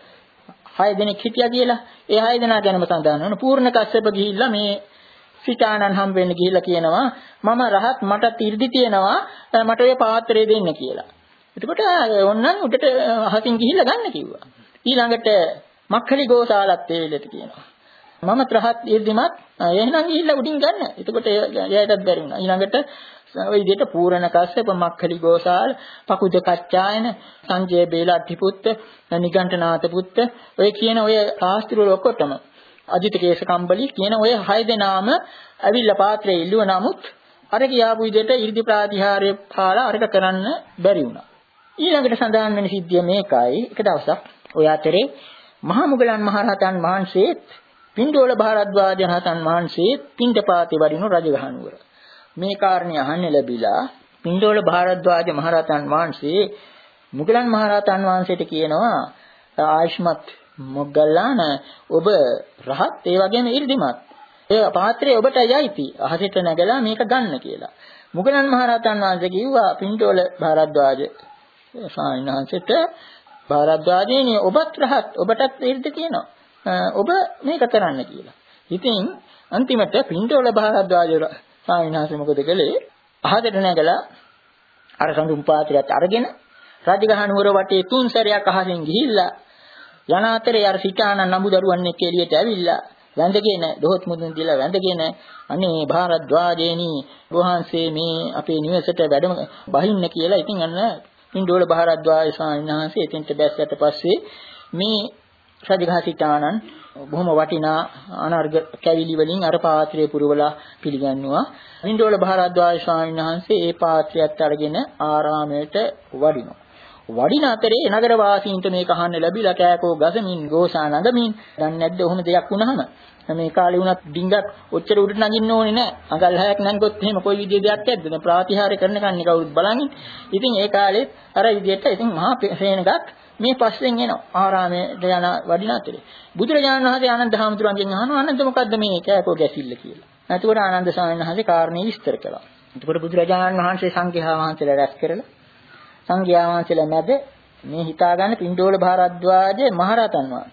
හය දෙනෙක් හිටියා කියලා. ඒ හය දෙනා ගැනම සඳහන් වෙනවා. පූර්ණ කස්සප ගිහිල්ලා මේ සිතානන් හම් වෙන්න ගිහිල්ලා කියනවා මම රහත් මට 이르දි තියෙනවා මට ඔය පාත්‍රය දෙන්න කියලා. එතකොට ඕන්නම් උඩට අහසින් ගිහිල්ලා ගන්න කිව්වා. ඊළඟට මක්ඛලි ගෝසාලත් ඒ වෙලෙට කියනවා. මම රහත් 이르දිමත් එහෙනම් ගිහිල්ලා උඩින් ගන්න. එතකොට එයාටත් බැරි වුණා. ඊළඟට ওই විදිහට පූර්ණ කස්සප මක්ඛලි ගෝසාල පකුද කච්චායන සංජය බේලට්ටි පුත්ත නිගණ්ඨනාත පුත්ත ඔය කියන ඔය ශාස්ත්‍රවල ඔක්කොටම අජිත කේශ කම්බලි කියන ඔය හය දෙනාම ඇවිල්ලා පාත්‍රය ඉල්ලුව නමුත් අර කියාපු විදිහට 이르දි ප්‍රාතිහාර්ය පාලා අරක කරන්න බැරි වුණා. ඊළඟට සඳහන් වෙන සිද්ධිය මේකයි. එක දවසක් ඔය අතරේ මහා මුගලන් මහරහතන් වහන්සේ පින්ඩෝල භාරද්වාජ රහතන් වහන්සේ පින්ඩපාතේ වඩිනු රජගහ නුවර. මේ කාරණේ අහන්න ලැබිලා පින්ඩෝල භාරද්වාජ මහරහතන් වහන්සේ මුගලන් මහරහතන් වහන්සේට කියනවා ආයුෂ්මත් මොග්ගල්ලාන ඔබ රහත් ඒ වගේම 이르දිමත්. ඒ පාත්‍රය ඔබට යයිති. අහසට නැගලා මේක ගන්න කියලා. මුගලන් මහරහතන් වහන්සේ කිව්වා පින්ඩෝල භාරද්වාජ ස්වාමීන් වහන්සේට භාරද්වාජේනි ඔබත් රහත් ඔබටත් 이르දි තියෙනවා. ඔබ මේක කරන්න කියලා. ඉතින් අන්තිමට පින්ඩෝල භාරද්වාජ ස්වාමීන් වහන්සේ මොකද කළේ? අහසට නැගලා අර සඳුන් පාත්‍රයත් අරගෙන රජගහ නුවර වටේ තුන් සැරයක් අහසින් ගිහිල්ලා යන අතරේ අර සිතානන් නඹුදරුවන් එක්ක එළියට ඇවිල්ලා වැඳගෙන දොහොත් මුදුන් දීලා වැඳගෙන අනේ භාරද්වාජේනි වහන්සේ මේ අපේ නිවසට වැඩම බහින්න කියලා. ඉතින් අන්න පින්ඩෝල භාරද්වාජ ස්වාමීන් වහන්සේ එතෙන්ට බැස්සට පස්සේ මේ රජගහ සිතානන් බොහොම වටිනා අනර්ග කැවිලි වලින් අර පාත්‍රය පුරවලා පිළිගන්නවා. පින්ඩෝල භාරද්වාජ ස්වාමීන් වහන්සේ ඒ පාත්‍රයත් අරගෙන ආරාමයට වඩිනවා. වඩින අතරේ නගර වාසීන්ට මේක අහන්න ලැබිලා කෑකෝ ගසමින් ගෝසා නගමින් දන්නේ නැද්ද ඔහොම දෙයක් වුණාම මේ කාලේ වුණත් ඩිංගක් ඔච්චර උඩට නගින්න ඕනේ නැහැ. අඟල් හයක් නැංගොත් එහෙම කොයි විදිහේ දෙයක් ඇද්ද? දැන් ප්‍රාතිහාර්ය කරන කන්නේ කවුරුත් බලන්නේ. ඉතින් ඒ කාලේ අර විදිහට ඉතින් මහා සේනගක් මේ පස්සෙන් එනවා. ආරාමයට යන වඩින අතරේ. බුදුරජාණන් වහන්සේ ආනන්ද හාමුදුරුවන්ගෙන් අහනවා ආනන්ද මොකද්ද මේ කෑකෝ ගැසිල්ල කියලා. එතකොට ආනන්ද ස්වාමීන් වහන්සේ කාරණේ විස්තර කළා. එතකොට බුදුරජාණන් වහන්සේ සංඝයා වහන්සේලා රැස් කරලා සංඝයා වහන්සේලා මැද මේ හිතාගන්න පින්ඩෝල භාරද්වාජ මහරහතන් වහන්සේ.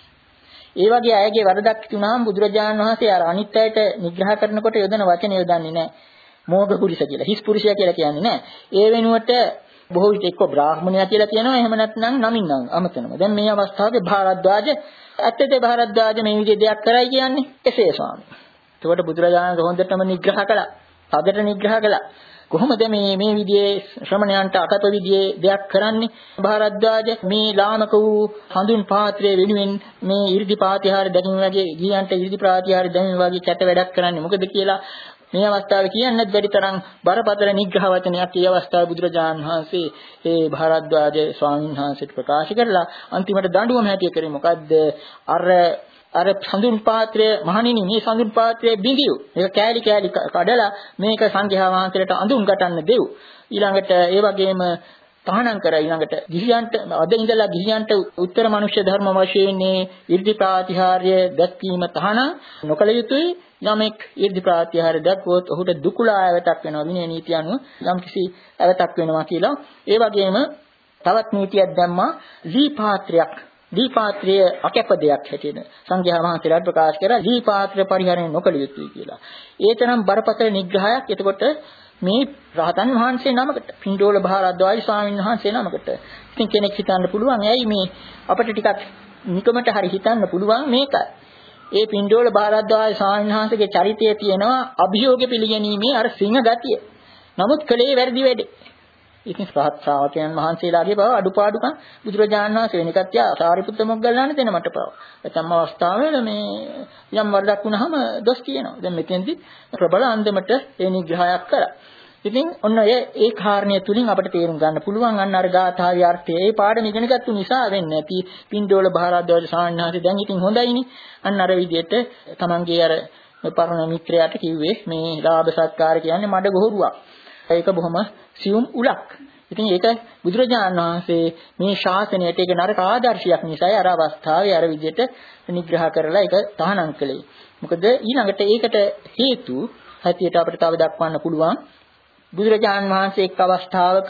ඒ වගේ අයගේ වරදක් තිබුණාම බුදුරජාණන් වහන්සේ අර අනිත් අයට නිග්‍රහ කරනකොට යොදන වචන යොදන්නේ නැහැ. මෝඝ පුරුෂ කියලා. හිස් පුරුෂයා කියලා කියන්නේ නැහැ. ඒ වෙනුවට බොහෝ විට එක්ක බ්‍රාහ්මණයා කියලා කියනවා. එහෙම නැත්නම් නමින් නම් අමතනවා. දැන් මේ අවස්ථාවේ භාරද්වාජ ඇත්තට භාරද්වාජ මේ විදිහේ දෙයක් කරයි කියන්නේ එසේ ස්වාමී. ඒකට බුදුරජාණන් හොඳටම නිග්‍රහ කළා. පදට නිග්‍රහ කළා. කොහොමද මේ මේ විදිහේ ශ්‍රමණයන්ට අකප විදිහේ දෙයක් කරන්නේ? භාරද්වාජ මේ ලාමක වූ හඳුන් පාත්‍රයේ වෙනුවෙන් මේ 이르දි පාතිහාර දැකීම වගේ ගියන්ට 이르දි ප්‍රාතිහාර දැකීම වගේ කැට වැඩක් කරන්නේ මොකද කියලා මේ අවස්ථාවේ කියන්නත් බැරි තරම් බරපතල නිග්‍රහ වචනයක් මේ අවස්ථාවේ බුදුරජාණන් වහන්සේ ඒ භාරද්වාජ ස්වාමීන් වහන්සේට ප්‍රකාශ කරලා අන්තිමට දඬුවම හැටිය කරේ මොකද්ද? අර අර සඳුන් පාත්‍රය මහණෙනි මේ සඳුන් පාත්‍රයේ බිඳියු. මේක කෑලි කෑලි කඩලා මේක සංඝයා වහන්සේලාට අඳුන් ගටන්න දෙව්. ඊළඟට ඒ වගේම තහනම් කරා ඊළඟට ගිහියන්ට අද ඉඳලා ගිහියන්ට උත්තර මනුෂ්‍ය ධර්ම වශයෙන් 이르දි ප්‍රාතිහාර්ය දැක්වීම තහනම් නොකළ යුතුයි. යමෙක් 이르දි ප්‍රාතිහාර්ය දැක්වුවොත් ඔහුට දුකුලා ඇවතක් වෙනවා විනය නීතිය අනුව යම්කිසි ඇවතක් වෙනවා කියලා. ඒ වගේම තවත් නීතියක් දැම්මා ලී පාත්‍රයක් දී පාත්‍රය අකැප දෙයක් හැටියට සංඝයා වහන්සේලාට ප්‍රකාශ කරලා දී පාත්‍ර පරිහරණය නොකළ යුතුයි කියලා. ඒ තරම් බරපතල නිග්‍රහයක්. එතකොට මේ රහතන් වහන්සේ නමකට පින්ඩෝල භාරද්වාජ ස්වාමීන් වහන්සේ නමකට ඉතින් කෙනෙක් හිතන්න පුළුවන් ඇයි මේ අපිට ටිකක් නිකමට හරි හිතන්න පුළුවන් මේකයි. ඒ පින්ඩෝල භාරද්වාජ ස්වාමීන් වහන්සේගේ චරිතයේ තියෙනවා අභියෝග පිළිගැනීමේ අර සිංහ ගතිය. නමුත් කලේ වැරදි වැඩේ. ඉතින් රහත් ශ්‍රාවකයන් වහන්සේලාගේ බව අඩුපාඩුකම් බුදුරජාණන් වහන්සේ වෙන එකක් තියා සාරිපුත්ත මොග්ගල්ලාන දෙන මට බව. නැත්නම් අවස්ථාවල මේ යම් වරදක් වුණාම දොස් කියනවා. දැන් මෙතෙන්දි ප්‍රබල අන්දමට ඒ නිග්‍රහයක් කරා. ඉතින් ඔන්න ඒ ඒ කාරණය තුලින් අපිට තේරුම් ගන්න පුළුවන් අන්න අර ගාථාවේ අර්ථය. ඒ පාඩම ඉගෙන ගත්තු නිසා වෙන්නේ නැති පින්ඩෝල භාරද්වාජ ස්වාමීන් වහන්සේ දැන් ඉතින් හොඳයිනේ. අන්න අර විදිහට තමන්ගේ අර පරණ මිත්‍රයාට කිව්වේ මේ ලාභ සත්කාර කියන්නේ මඩ ගොහරුවක්. ඒක බොහොම සියුම් උලක්. ඉතින් ඒක බුදුරජාණන් වහන්සේ මේ ශාසනයට ඒක නරක ආදර්ශයක් නිසායි අර අවස්ථාවේ අර විදිහට නිග්‍රහ කරලා ඒක තහනම් කළේ. මොකද ඊළඟට ඒකට හේතු හැටියට අපිට තව දක්වන්න පුළුවන් බුදුරජාණන් වහන්සේ එක් අවස්ථාවක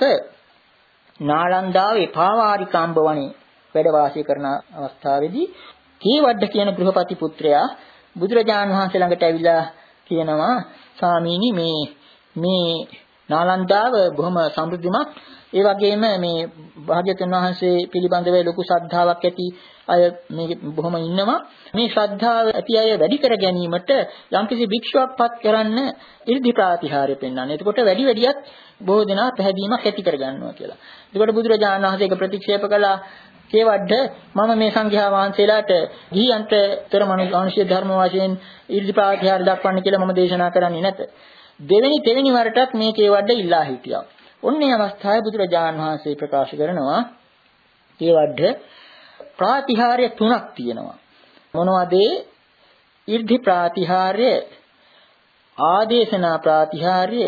නාලන්දාවේ පාවාරිකාම්බ වනයේ වැඩ වාසය කරන අවස්ථාවේදී කීවඩ කියන ගෘහපති පුත්‍රයා බුදුරජාණන් වහන්සේ ළඟට ඇවිල්ලා කියනවා ස්වාමීනි මේ මේ නාලන්දාව බොහොම සමෘද්ධිමත් ඒ වගේම මේ භාග්‍යවතුන් වහන්සේ පිළිබඳව ලොකු ශ්‍රද්ධාවක් ඇති අය මේ බොහොම ඉන්නවා මේ ශ්‍රද්ධාව ඇති අය වැඩි කර ගැනීමට යම්කිසි භික්ෂුවක් පත් කරන්න 이르දි ප්‍රාතිහාර්ය පෙන්වන්නේ. එතකොට වැඩි වැඩියක් බොහෝ දෙනා පැහැදීමක් ඇති කර ගන්නවා කියලා. එතකොට බුදුරජාණන් වහන්සේ ඒක ප්‍රතික්ෂේප කළා. කේවඩ මම මේ සංඝයා වහන්සේලාට ගිහියන්ට තර මනුෂ්‍ය ධර්ම වශයෙන් 이르දි ප්‍රාතිහාර්ය දක්වන්න කියලා මම දේශනා කරන්නේ නැත. දෙවෙනි තෙවෙනි වරටත් මේ කේවඩ ඉල්ලා හිටියා. ඔන්නේ අවස්ථාවේ බුදුරජාණන් වහන්සේ ප්‍රකාශ කරනවා කේවඩ ප්‍රාතිහාර්ය තුනක් තියෙනවා. මොනවද? 이르දි ප්‍රාතිහාර්ය, ආදේශනා ප්‍රාතිහාර්ය,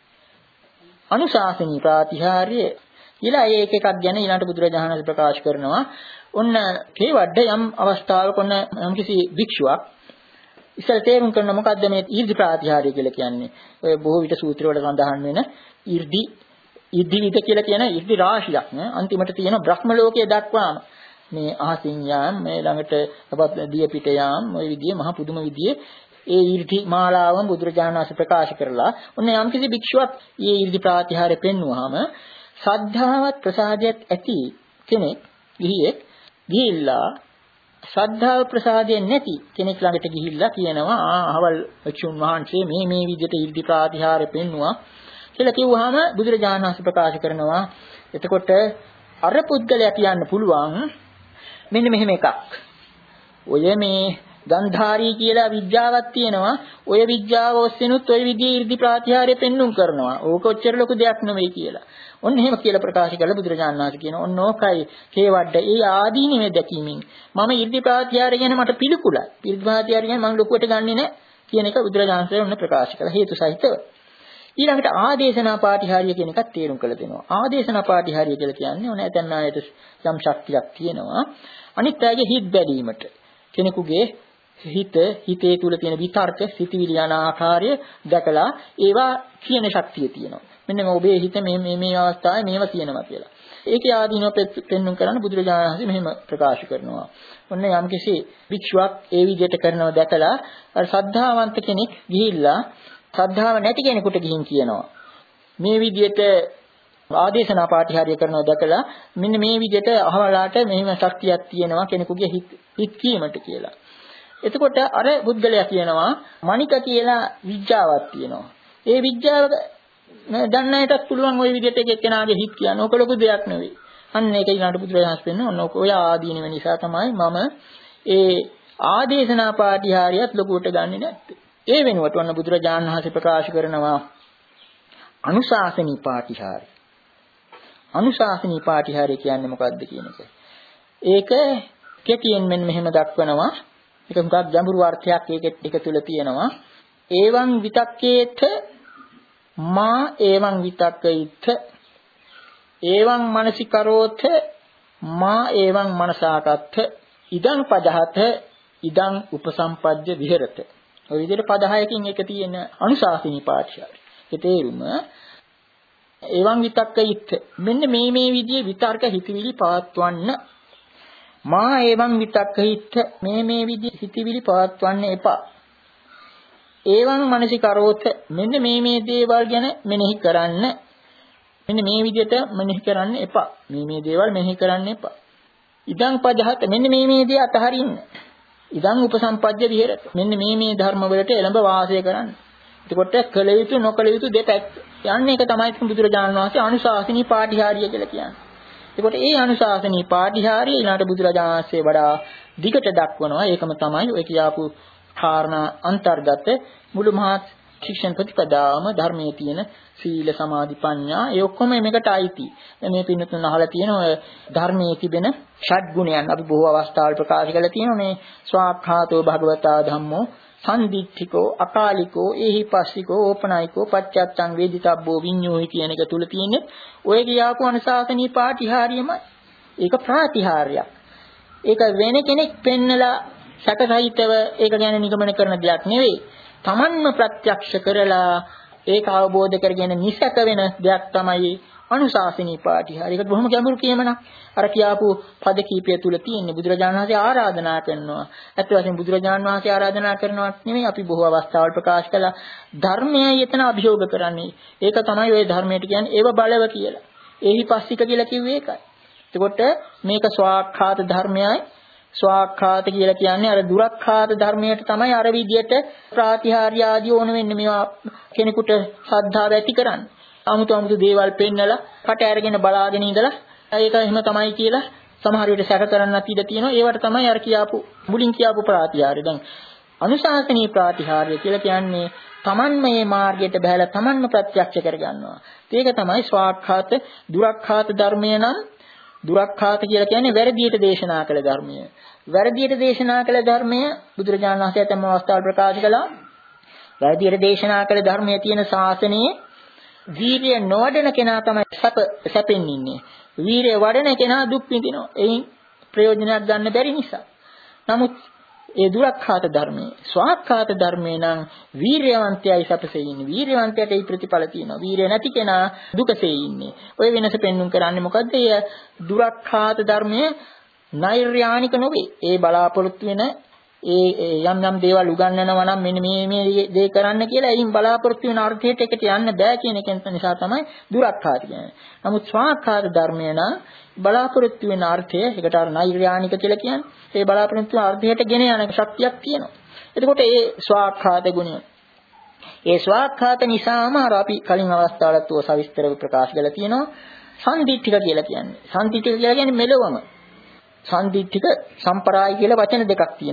අනුශාසනී ප්‍රාතිහාර්ය ඊළා ඒක එකක් ගැන ඊළඟට බුදුරජාණන් වහන්සේ ප්‍රකාශ කරනවා. ඔන්න කේවඩ යම් අවස්ථාවක ඔන්න යම්කිසි භික්ෂුවක් ඉස්සර තේරුම් කරන මොකද්ද මේ 이르දි ප්‍රාතිහාර්ය කියලා කියන්නේ? ඔය බොහෝ විට සූත්‍ර වල සඳහන් වෙන 이르දි ඉර්ධි විද කියලා කියන ඉර්ධි රාශියක් නේ. අන්තිමට තියෙන බ්‍රහ්ම ලෝකයේ දක්වාම මේ අහසින් යාම් මේ ළඟට අපත් දිය පිට යාම් ওই විදිහේ මහ පුදුම විදිහේ ඒ 이르දි මාලාවම බුදුරජාණන් වහන්සේ ප්‍රකාශ කරලා ඔන්න යම්කිසි භික්ෂුවක් මේ 이르දි ප්‍රාතිහාර්ය පෙන්වුවාම ශ්‍රද්ධාවත් ප්‍රසාදයක් ඇති කෙනෙක් ගිහියෙක් ගිහිල්ලා ශ්‍රද්ධාව ප්‍රසාදයෙන් නැති කෙනෙක් ළඟට ගිහිල්ලා කියනවා ආ අහවල් වික්ෂුන් වහන්සේ මේ මේ විදිහට 이르දි ප්‍රාතිහාර්ය පෙන්වුවා කියලා කිව්වහම බුදුරජාණන් වහන්සේ ප්‍රකාශ කරනවා එතකොට අර පුද්ගලයා කියන්න පුළුවන් මෙන්න මෙහෙම එකක්. ඔය මේ ගන්ධාරී කියලා විද්‍යාවක් තියෙනවා. ඔය විද්‍යාව ඔස්සේනුත් ඔය විදිහේ 이르දි ප්‍රාතිහාර්ය පෙන්눔 කරනවා. ඕක ඔච්චර ලොකු දෙයක් නෙවෙයි කියලා. ඔන්න එහෙම කියලා ප්‍රකාශ කළ බුදුරජාණන් වහන්සේ කියනවා ඔන්න ඕකයි කේවඩ ඒ ආදීනවේ දැකීමෙන් මම 이르දි ප්‍රාතිහාර්ය ගැන මට පිළිකුලයි. 이르දි ප්‍රාතිහාර්ය ගැන මම ලොකුවට ගන්නෙ නැහැ කියන එක බුදුරජාණන් වහන්සේ ඔන්න ප්‍රකාශ කළා හේතු සහිතව. ඊළඟට ආදේශනා පාටිහාරිය කියන එකත් තේරුම් කළ දෙනවා. ආදේශනා පාටිහාරිය කියලා කියන්නේ ඕන ඇතන් ආයත යම් ශක්තියක් තියෙනවා. අනිත් අයගේ හිත් බැලීමට. කෙනෙකුගේ හිත හිතේ තුල තියෙන විතර්ක, සිතිවිලි යන ආකාරය දැකලා ඒවා කියන ශක්තිය තියෙනවා. මෙන්න මේ ඔබේ හිත මේ මේ මේ අවස්ථාවේ මේව කියනවා කියලා. ඒකේ ආදීනව පෙන්눔 කරන්න බුදුරජාණන් වහන්සේ මෙහෙම ප්‍රකාශ කරනවා. ඔන්න යම්කිසි භික්ෂුවක් ඒ විදිහට කරනව දැකලා අර ශ්‍රද්ධාවන්ත කෙනෙක් ගිහිල්ලා ශ්‍රද්ධාව නැති කෙනෙකුට ගිහින් කියනවා. මේ විදිහට ආදේශනා පාටිහාරිය කරනවා දැකලා මෙන්න මේ විදිහට අහවලාට මෙහෙම ශක්තියක් තියෙනවා කෙනෙකුගේ හිත හිත කීමට කියලා. එතකොට අර බුද්ධලයා කියනවා මණික කියලා විද්‍යාවක් තියෙනවා. ඒ විද්‍යාව දන්න අයටත් පුළුවන් ওই විදිහට එක එක්කෙනාගේ හිත කියන්න. ඕක ලොකු දෙයක් නෙවෙයි. අන්න ඒක ඊළඟට බුදුරජාණන් වහන්සේ ඔන්න ඔය ආදීනව නිසා තමයි මම ඒ ආදේශනා පාටිහාරියත් ලොකුවට ගන්නෙ නැත්තේ. ඒ වෙනුවට ඔන්න බුදුරජාණන් වහන්සේ ප්‍රකාශ කරනවා අනුශාසනී පාටිහාරය. අනුශාසනී පාටිහාරය කියන්නේ මොකක්ද කියන එක. ඒක කෙටියෙන් මෙන්න මෙහෙම දක්වනවා. ඒක මොකක් ගැඹුරු අර්ථයක් ඒක එක තුල තියෙනවා. ඒවං විතක්කේත මා ඒවං විතක්කයිත ඒවං මනසිකරෝත මා ඒවං මනසාකත්ත ඉදං පදහත ඉදං උපසම්පජ්ජ විහෙරත. ඔය විදිහට පද හයකින් එක තියෙන අනුශාසනී පාඨය. ඒ තේරුම ඒවං විතක්කයිත් මෙන්න මේ මේ විදිහේ විතර්ක හිතවිලි පවත්වන්න මා ඒවං විතක්කයිත් මේ මේ විදිහේ හිතවිලි පවත්වන්න එපා. ඒවං මනසිකරෝත මෙන්න මේ මේ දේවල් ගැන මෙනෙහි කරන්න මෙන්න මේ විදිහට මෙනෙහි කරන්න එපා. මේ මේ දේවල් මෙනෙහි කරන්න එපා. ඉදං පදහත මෙන්න මේ මේ දේ අතහරින්න. ඉදං උපසම්පජ්ජ විහෙරත මෙන්න මේ මේ ධර්ම වලට එළඹ වාසය කරන්න. එතකොට කළ යුතු නොකළ යුතු දෙපැත්ත. යන්නේ ඒක තමයි බුදුරජාණන් වහන්සේ අනුශාසනී පාටිහාරිය කියලා කියන්නේ. එතකොට ඒ අනුශාසනී පාටිහාරිය ඊළඟට බුදුරජාණන් වහන්සේ වඩා දිගට දක්වනවා. ඒකම තමයි ඔය කියාපු කාරණා අන්තර්ගත මුළු මහත් ශික්ෂණ ප්‍රතිපදාවම ධර්මයේ තියෙන සීල සමාධි ප්‍රඥා ඒ ඔක්කොම මේකට අයිති. මේ පින්නතුන් අහලා තියෙන ඔය ධර්මයේ තිබෙන ෂඩ් ගුණයන් අපි බොහෝ අවස්ථාවල ප්‍රකාශ කරලා තියෙනවා. මේ ස්වාක්ඛාතෝ භගවතා ධම්මෝ සම්දිත්තිකෝ අකාලිකෝ ඒහිපස්සිකෝ ඕපනායිකෝ පච්චත්තං වේදිතබ්බෝ විඤ්ඤෝහි කියන එක තුල තියෙන්නේ ඔය කියාපු අනුශාසනීය පාටිහාරියමයි. ඒක ප්‍රාතිහාර්යයක්. ඒක වෙන කෙනෙක් පෙන්නලා සැකසහිතව ඒක ගැන නිගමන කරන දෙයක් නෙවෙයි. තමන්ම ප්‍රත්‍යක්ෂ කරලා ඒක අවබෝධ කරගෙන නිසක වෙන දෙයක් තමයි අනුශාසනීය පාටිහාරිය. ඒකට බොහොම ගැඹුරු කියමනක්. අර කියාපු පද කීපය තුල තියෙන්නේ බුදුරජාණන් වහන්සේ ආරාධනා කරනවා. ඇත්ත වශයෙන්ම බුදුරජාණන් වහන්සේ ආරාධනා කරනවත් නෙමෙයි අපි බොහෝ අවස්ථාවල ප්‍රකාශ කළා ධර්මයයි එතන අභියෝග කරන්නේ. ඒක තමයි ওই ධර්මයට කියන්නේ ඒව බලව කියලා. ඒහිපස්සික කියලා කිව්වේ ඒකයි. එතකොට මේක ස්වාක්ඛාත ධර්මයයි ස්වාක්ඛාත කියලා කියන්නේ අර දුරක්ඛාත ධර්මයට තමයි අර විදියට ප්‍රාතිහාර්ය ආදී ඕන වෙන්නේ මේවා කෙනෙකුට ශ්‍රද්ධාව ඇති කරන්නේ. 아무තු 아무තු දේවල් පෙන්නලා කට ඇරගෙන බලාගෙන ඉඳලා ඒක එහෙම තමයි කියලා සමහර විට සැක කරන්නත් ඉඩ තියෙනවා. ඒවට තමයි අර කියාපු මුලින් කියාපු ප්‍රාතිහාර්ය. දැන් අනුශාසනීය ප්‍රාතිහාර්ය කියලා කියන්නේ තමන් මේ මාර්ගයට බහැලා තමන්ම ප්‍රත්‍යක්ෂ කරගන්නවා. ඒක තමයි ස්වාක්ඛාත දුරක්ඛාත ධර්මය නම් දුරක්ඛාත කියලා කියන්නේ වැරදියට දේශනා කළ ධර්මය. වැරදියට දේශනා කළ ධර්මය බුදුරජාණන් වහන්සේ තම අවස්ථාවල ප්‍රකාශ කළා. වැරදියට දේශනා කළ ධර්මයේ තියෙන ශාසනයේ වීර්ය නොවැඩෙන කෙනා තමයි සැප සැපෙන් ඉන්නේ. වීර්ය වඩන කෙනා දුක් විඳිනවා. එයින් ප්‍රයෝජනයක් ගන්න බැරි නිසා. නමුත් ඒ දුරක්ඛාත ධර්මයේ ස්වාක්ඛාත ධර්මේ නම් වීර්යවන්තයයි සැපසේ ඉන්නේ. වීර්යවන්තයට ඒ ප්‍රතිඵල තියෙනවා. වීර්ය නැති කෙනා දුකසේ ඉන්නේ. ඔය වෙනස පෙන්වුම් කරන්නේ මොකද්ද? ඒ දුරක්ඛාත ධර්මයේ නෛර්යානික නොවේ. ඒ බලාපොරොත්තු වෙන ඒ යම් යම් දේවල් උගන්වනවා නම් මෙන්න මේ මේ දේ කරන්න කියලා එයින් බලාපොරොත්තු වෙන අර්ථයට එකට යන්න බෑ කියන එක නිසා තමයි දුරක්ඛාත කියන්නේ. නමුත් ස්වාක්ඛාත ධර්මය නම් බලාපොරොත්තු වෙන අර්ථය ඒකට අර නෛර්යානික කියලා කියන්නේ. ඒ බලාපොරොත්තු වෙන අර්ථයට ගෙන යන ශක්තියක් තියෙනවා. එතකොට ඒ ස්වාක්ඛාත ගුණය. ඒ ස්වාක්ඛාත නිසාම අර අපි කලින් අවස්ථාවලත් ඔය සවිස්තරව ප්‍රකාශ කරලා තියෙනවා. සම්දිත්තික කියලා කියන්නේ. සම්දිත්තික කියලා කියන්නේ මෙලොවම. සම්දිත්තික සම්පරාය කියලා වචන දෙකක් තියෙනවා.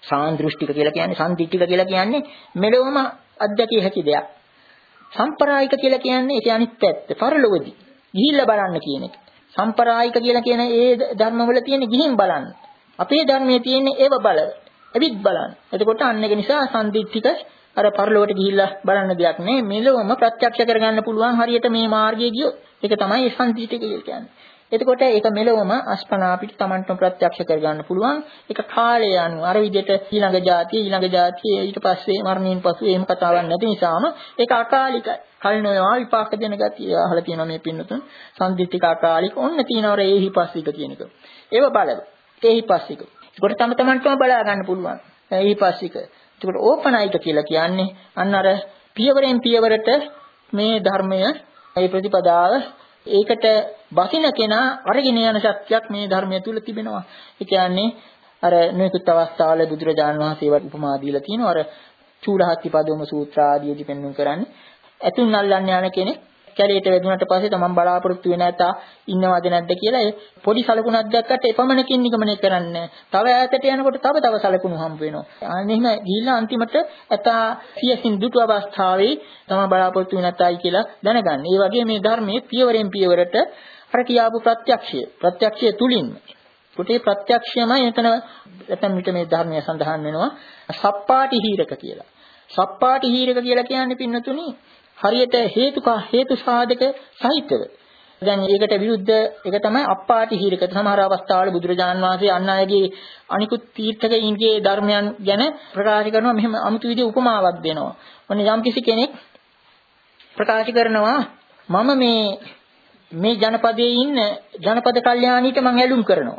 සාන්දෘෂ්ටික කියලා කියන්නේ සම්දිත්තික කියලා කියන්නේ මෙලොවම අත්දැකිය හැකි දෙයක්. සම්ප්‍රායික කියලා කියන්නේ ඒක අනිත් පැත්ත. පරලොවදී ගිහිල්ලා බලන්න කියන එක. සම්ප්‍රායික කියලා කියන ඒ ධර්මවල තියෙන ගිහින් බලන්න. අපේ ධර්මයේ තියෙන ඒව බල. එවිත් බලන්න. එතකොට අන්න ඒක නිසා සම්දිත්තික අර පරලොවට ගිහිල්ලා බලන්න දෙයක් නේ. මෙලොවම ප්‍රත්‍යක්ෂ කරගන්න පුළුවන් හරියට මේ මාර්ගයේ ගියොත්. ඒක තමයි සම්දිත්තික කියලා කියන්නේ. එතකොට ඒක මෙලොවම අස්පනා අපිට Tamanටම ප්‍රත්‍යක්ෂ කරගන්න පුළුවන්. ඒක කාලය අනුව අර විදිහට ඊළඟ જાතිය ඊළඟ જાතිය ඊට පස්සේ මරණයෙන් පසු එහෙම කතාවක් නැති නිසාම ඒක අකාලිකයි. කල් නොයවා විපාක දෙන ගතිය අහලා තියෙනවා මේ පින්නතුන්. සම්දිත්තික අකාලික ඔන්න තියෙනවර ඒහිපස්සික කියන එක. ඒව බලව. ඒහිපස්සික. ඒකට තම තමන්ටම බලා ගන්න පුළුවන්. ඒහිපස්සික. ඒකට ඕපනායික කියලා කියන්නේ අන්න අර පියවරෙන් පියවරට මේ ධර්මය මේ ප්‍රතිපදාව ඒකට බසින කෙනා අරගෙන යන ශක්තියක් මේ ධර්මය තුල තිබෙනවා. ඒ කියන්නේ අර නොයෙකුත් අවස්ථාවල බුදුරජාණන් වහන්සේ වට උපමා දීලා තියෙනවා. අර චූලහත්ති පදෝම සූත්‍ර ආදීදී පෙන්වුම් කරන්නේ. ඇතුන් අල්ලන්න යන කෙනෙක් කැලේට වැදුනට පස්සේ තමන් බලාපොරොත්තු වෙන ඇතා ඉන්නවද නැද්ද කියලා ඒ පොඩි සලකුණක් දැක්කට එපමණකින් නිගමනය කරන්නේ. තව ඈතට යනකොට තව තව සලකුණු හම්බ වෙනවා. අන්න එහෙම ගිහිල්ලා අන්තිමට ඇතා සියසින් දුටු අවස්ථාවේ තමන් බලාපොරොත්තු වෙන ඇතයි කියලා දැනගන්න. ඒ වගේ මේ ධර්මයේ පියවරෙන් පියවරට අර කියාපු ප්‍රත්‍යක්ෂය ප්‍රත්‍යක්ෂය තුලින් කොටේ ප්‍රත්‍යක්ෂයමයි එතන නැත්නම් මිට මේ ධර්මයේ සඳහන් වෙනවා සප්පාටි හීරක කියලා. සප්පාටි හීරක කියලා කියන්නේ පින්නතුනි හරියට හේතුක හේතු සාධක සහිතව. දැන් ඒකට විරුද්ධ එක තමයි අප්පාටි හීරක. සමහර අවස්ථාවල බුදුරජාන් වහන්සේ අන් අයගේ අනිකුත් තීර්ථකයින්ගේ ධර්මයන් ගැන ප්‍රකාශ කරනවා මෙහෙම අමුතු විදිහේ උපමාවක් දෙනවා. මොන යම් කිසි කෙනෙක් ප්‍රකාශ කරනවා මම මේ මේ ජනපදයේ ඉන්න ජනපද කල්යාණීට මම ඇලුම් කරනවා.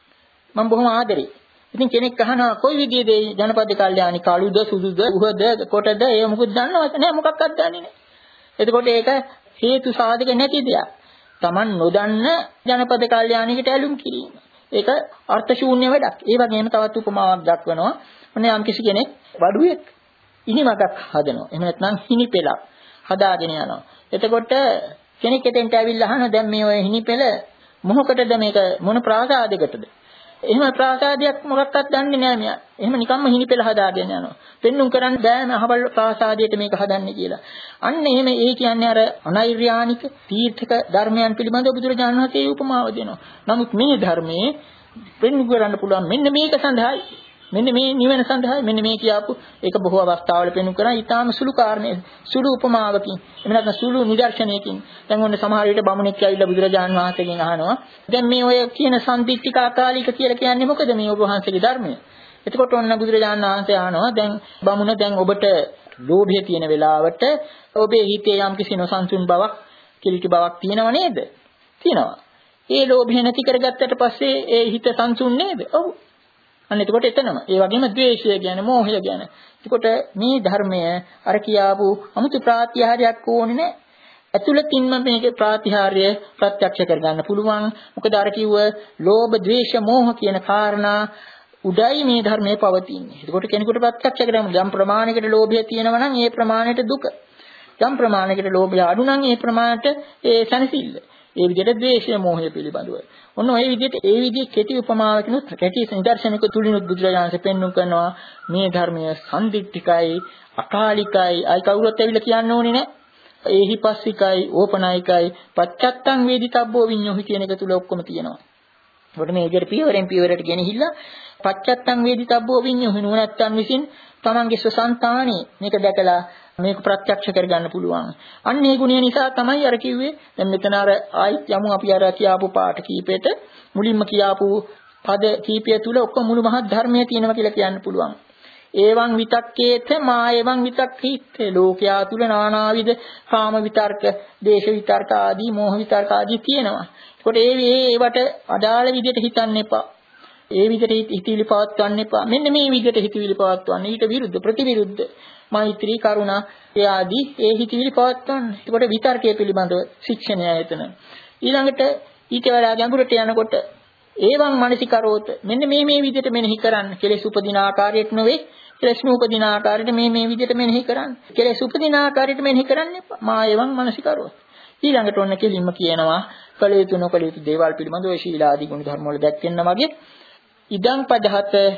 මම බොහොම ආදරේ. ඉතින් කෙනෙක් අහනවා කොයි විදිහේද ජනපද කල්යාණී කළුද සුදුද උහද කොටද ඒ මොකද දන්නවද නැහැ මොකක්වත් දන්නේ නැහැ. එතකොට ඒක හේතු සාධක නැති දෙයක්. Taman නොදන්න ජනපද කල්යාණීකට ඇලුම් කිරීම. ඒක අර්ථ ශූන්‍ය වැඩක්. ඒ වගේම තවත් උපමාවක් දක්වනවා. මොනේ යම් කිසි කෙනෙක් වඩුවෙක් ඉනිමකක් හදනවා. එහෙම නැත්නම් හිනිපෙලක් හදාගෙන යනවා. එතකොට කෙනෙක් එතෙන්ට ඇවිල්ලා අහනවා දැන් මේ ඔය හිනිපෙල මොහොකටද මේක මොන ප්‍රාසාදයකටද? එහෙම ප්‍රාසාදයක් මොකක්වත් දන්නේ නැහැ මෙයා. එහෙම නිකම්ම හිනිපෙල හදාගෙන යනවා. පෙන්눔 කරන්න බෑම අහවල් ප්‍රාසාදයට මේක හදන්නේ කියලා. අන්න එහෙම ඒ කියන්නේ අර අනෛර්යානික තීර්ථක ධර්මයන් පිළිබඳව බුදුරජාණන් වහන්සේ උපමාව දෙනවා. නමුත් මේ ධර්මයේ පෙන්눔 කරන්න පුළුවන් මෙන්න මේක සඳහායි. මෙන්න මේ නිවන සඳහායි මෙන්න මේ කියපු ඒක බොහෝ අවස්ථාවල පෙන්눔 කරා. ඊටාම සුළු කාරණේ සුළු උපමාවකින් එහෙම නැත්නම් සුළු නිදර්ශනයකින් දැන් ඔන්න සමහර විට බමුණෙක් ඇවිල්ලා බුදුරජාණන් වහන්සේගෙන් අහනවා දැන් මේ ඔය කියන සම්දිත්තික අකාලික කියලා කියන්නේ මොකද මේ ඔබ වහන්සේගේ ධර්මය? එතකොට ඔන්න බුදුරජාණන් වහන්සේ අහනවා දැන් බමුණ දැන් ඔබට ලෝභය තියෙන වෙලාවට ඔබේ හිතේ යම් කිසි නොසන්සුන් බවක් කිලිටි බවක් තියෙනව නේද? තියෙනවා. ඒ ලෝභය නැති කරගත්තට පස්සේ ඒ හිත සංසුන් නේද? ඔව්. අන්න එතකොට එතනම ඒ වගේම ද්වේෂය ගැන මෝහය ගැන. එතකොට මේ ධර්මය අර කියාපු අමුතු ප්‍රාතිහාර්යයක් ඕනේ නැහැ. ඇතුළතින්ම මේක ප්‍රාතිහාර්ය ප්‍රත්‍යක්ෂ කරගන්න පුළුවන්. මොකද අර කිව්ව ලෝභ, ද්වේෂ, මෝහ කියන කාරණා උඩයි මේ ධර්මයේ පවතින්නේ. එතකොට කෙනෙකුට ප්‍රත්‍යක්ෂ කරගන්න යම් ප්‍රමාණයකට ලෝභය තියෙනවා නම් ඒ ප්‍රමාණයට දුක. යම් ප්‍රමාණයකට ලෝභය අඩු නම් ඒ ප්‍රමාණයට ඒ සැනසෙල්ල. ඒ විදිහට ද්වේෂය මෝහය පිළිබඳව. ඔන්න ඔය විදිහට ඒ විදිහේ කෙටි උපමාවකිනුත් කෙටි නිදර්ශනයක තුලිනුත් බුදුරජාණන්සේ පෙන්වුම් කරනවා මේ ධර්මය සම්දිත්තිකයි අකාලිකයි අයි කවුරුත් ඇවිල්ලා කියන්න ඕනේ නෑ. ඒහිපස්සිකයි ඕපනායිකයි පච්චත්තං වේදිතබ්බෝ විඤ්ඤෝහි කියන එක තුල ඔක්කොම තියෙනවා. ඒකට මේ විදිහට පියවරෙන් පියවරට ගෙනහිල්ලා පච්චත්තං වේදිතබ්බෝ විඤ්ඤෝහි නුවණැත්තන් විසින් තමන්ගේ ස්වසංතානේ මේක දැකලා මේක ප්‍රත්‍යක්ෂ කරගන්න පුළුවන්. අන්න ඒ ගුණය නිසා තමයි අර කිව්වේ දැන් මෙතන අර ආයිත් යමු අපි අර කියාපු පාඩ කීපෙට මුලින්ම කියාපු පද කීපය තුල ඔක්කොම මුළු මහත් ධර්මයේ තියෙනවා කියලා කියන්න පුළුවන්. ඒවං විතක්කේත මායවං විතක්ඛීත ලෝකයා තුල නානාවිද කාම විතර්ක, දේශ විතර්ක ආදී, මෝහ විතර්ක ආදී තියෙනවා. ඒකට ඒ ඒවට අදාළ විදිහට හිතන්න එපා. ඒ විදිහට හිතවිලි පවත්වන්න එපා. මෙන්න මේ විදිහට හිතවිලි පවත්වන්න. ඊට විරුද්ධ ප්‍රතිවිරුද්ධ මෛත්‍රී කරුණා ඒ ආදී ඒ හිතවිලි පවත්වන්න. ඒකට විතර්කයේ පිළිබඳව ශික්ෂණය එතන. ඊළඟට ඊට වඩා ගැඹුරට යනකොට ඒවං මනසිකරෝත මෙන්න මේ මේ විදිහට මෙනෙහි කරන්න. කෙලෙස් උපදින ආකාරයට නෙවෙයි කෙලෙස් නූපදින ආකාරයට මේ මේ විදිහට මෙනෙහි කරන්න. කෙලෙස් උපදින ආකාරයට මෙනෙහි කරන්න එපා. මා ඒවං මනසිකරෝත. ඊළඟට ඔන්න කෙලින්ම කියනවා කල යුතු නොකල යුතු දේවල් පිළිබඳව ශීලාදී ගුණ ධර්ම වල දැක්වෙනා වගේ ඉදං පදහත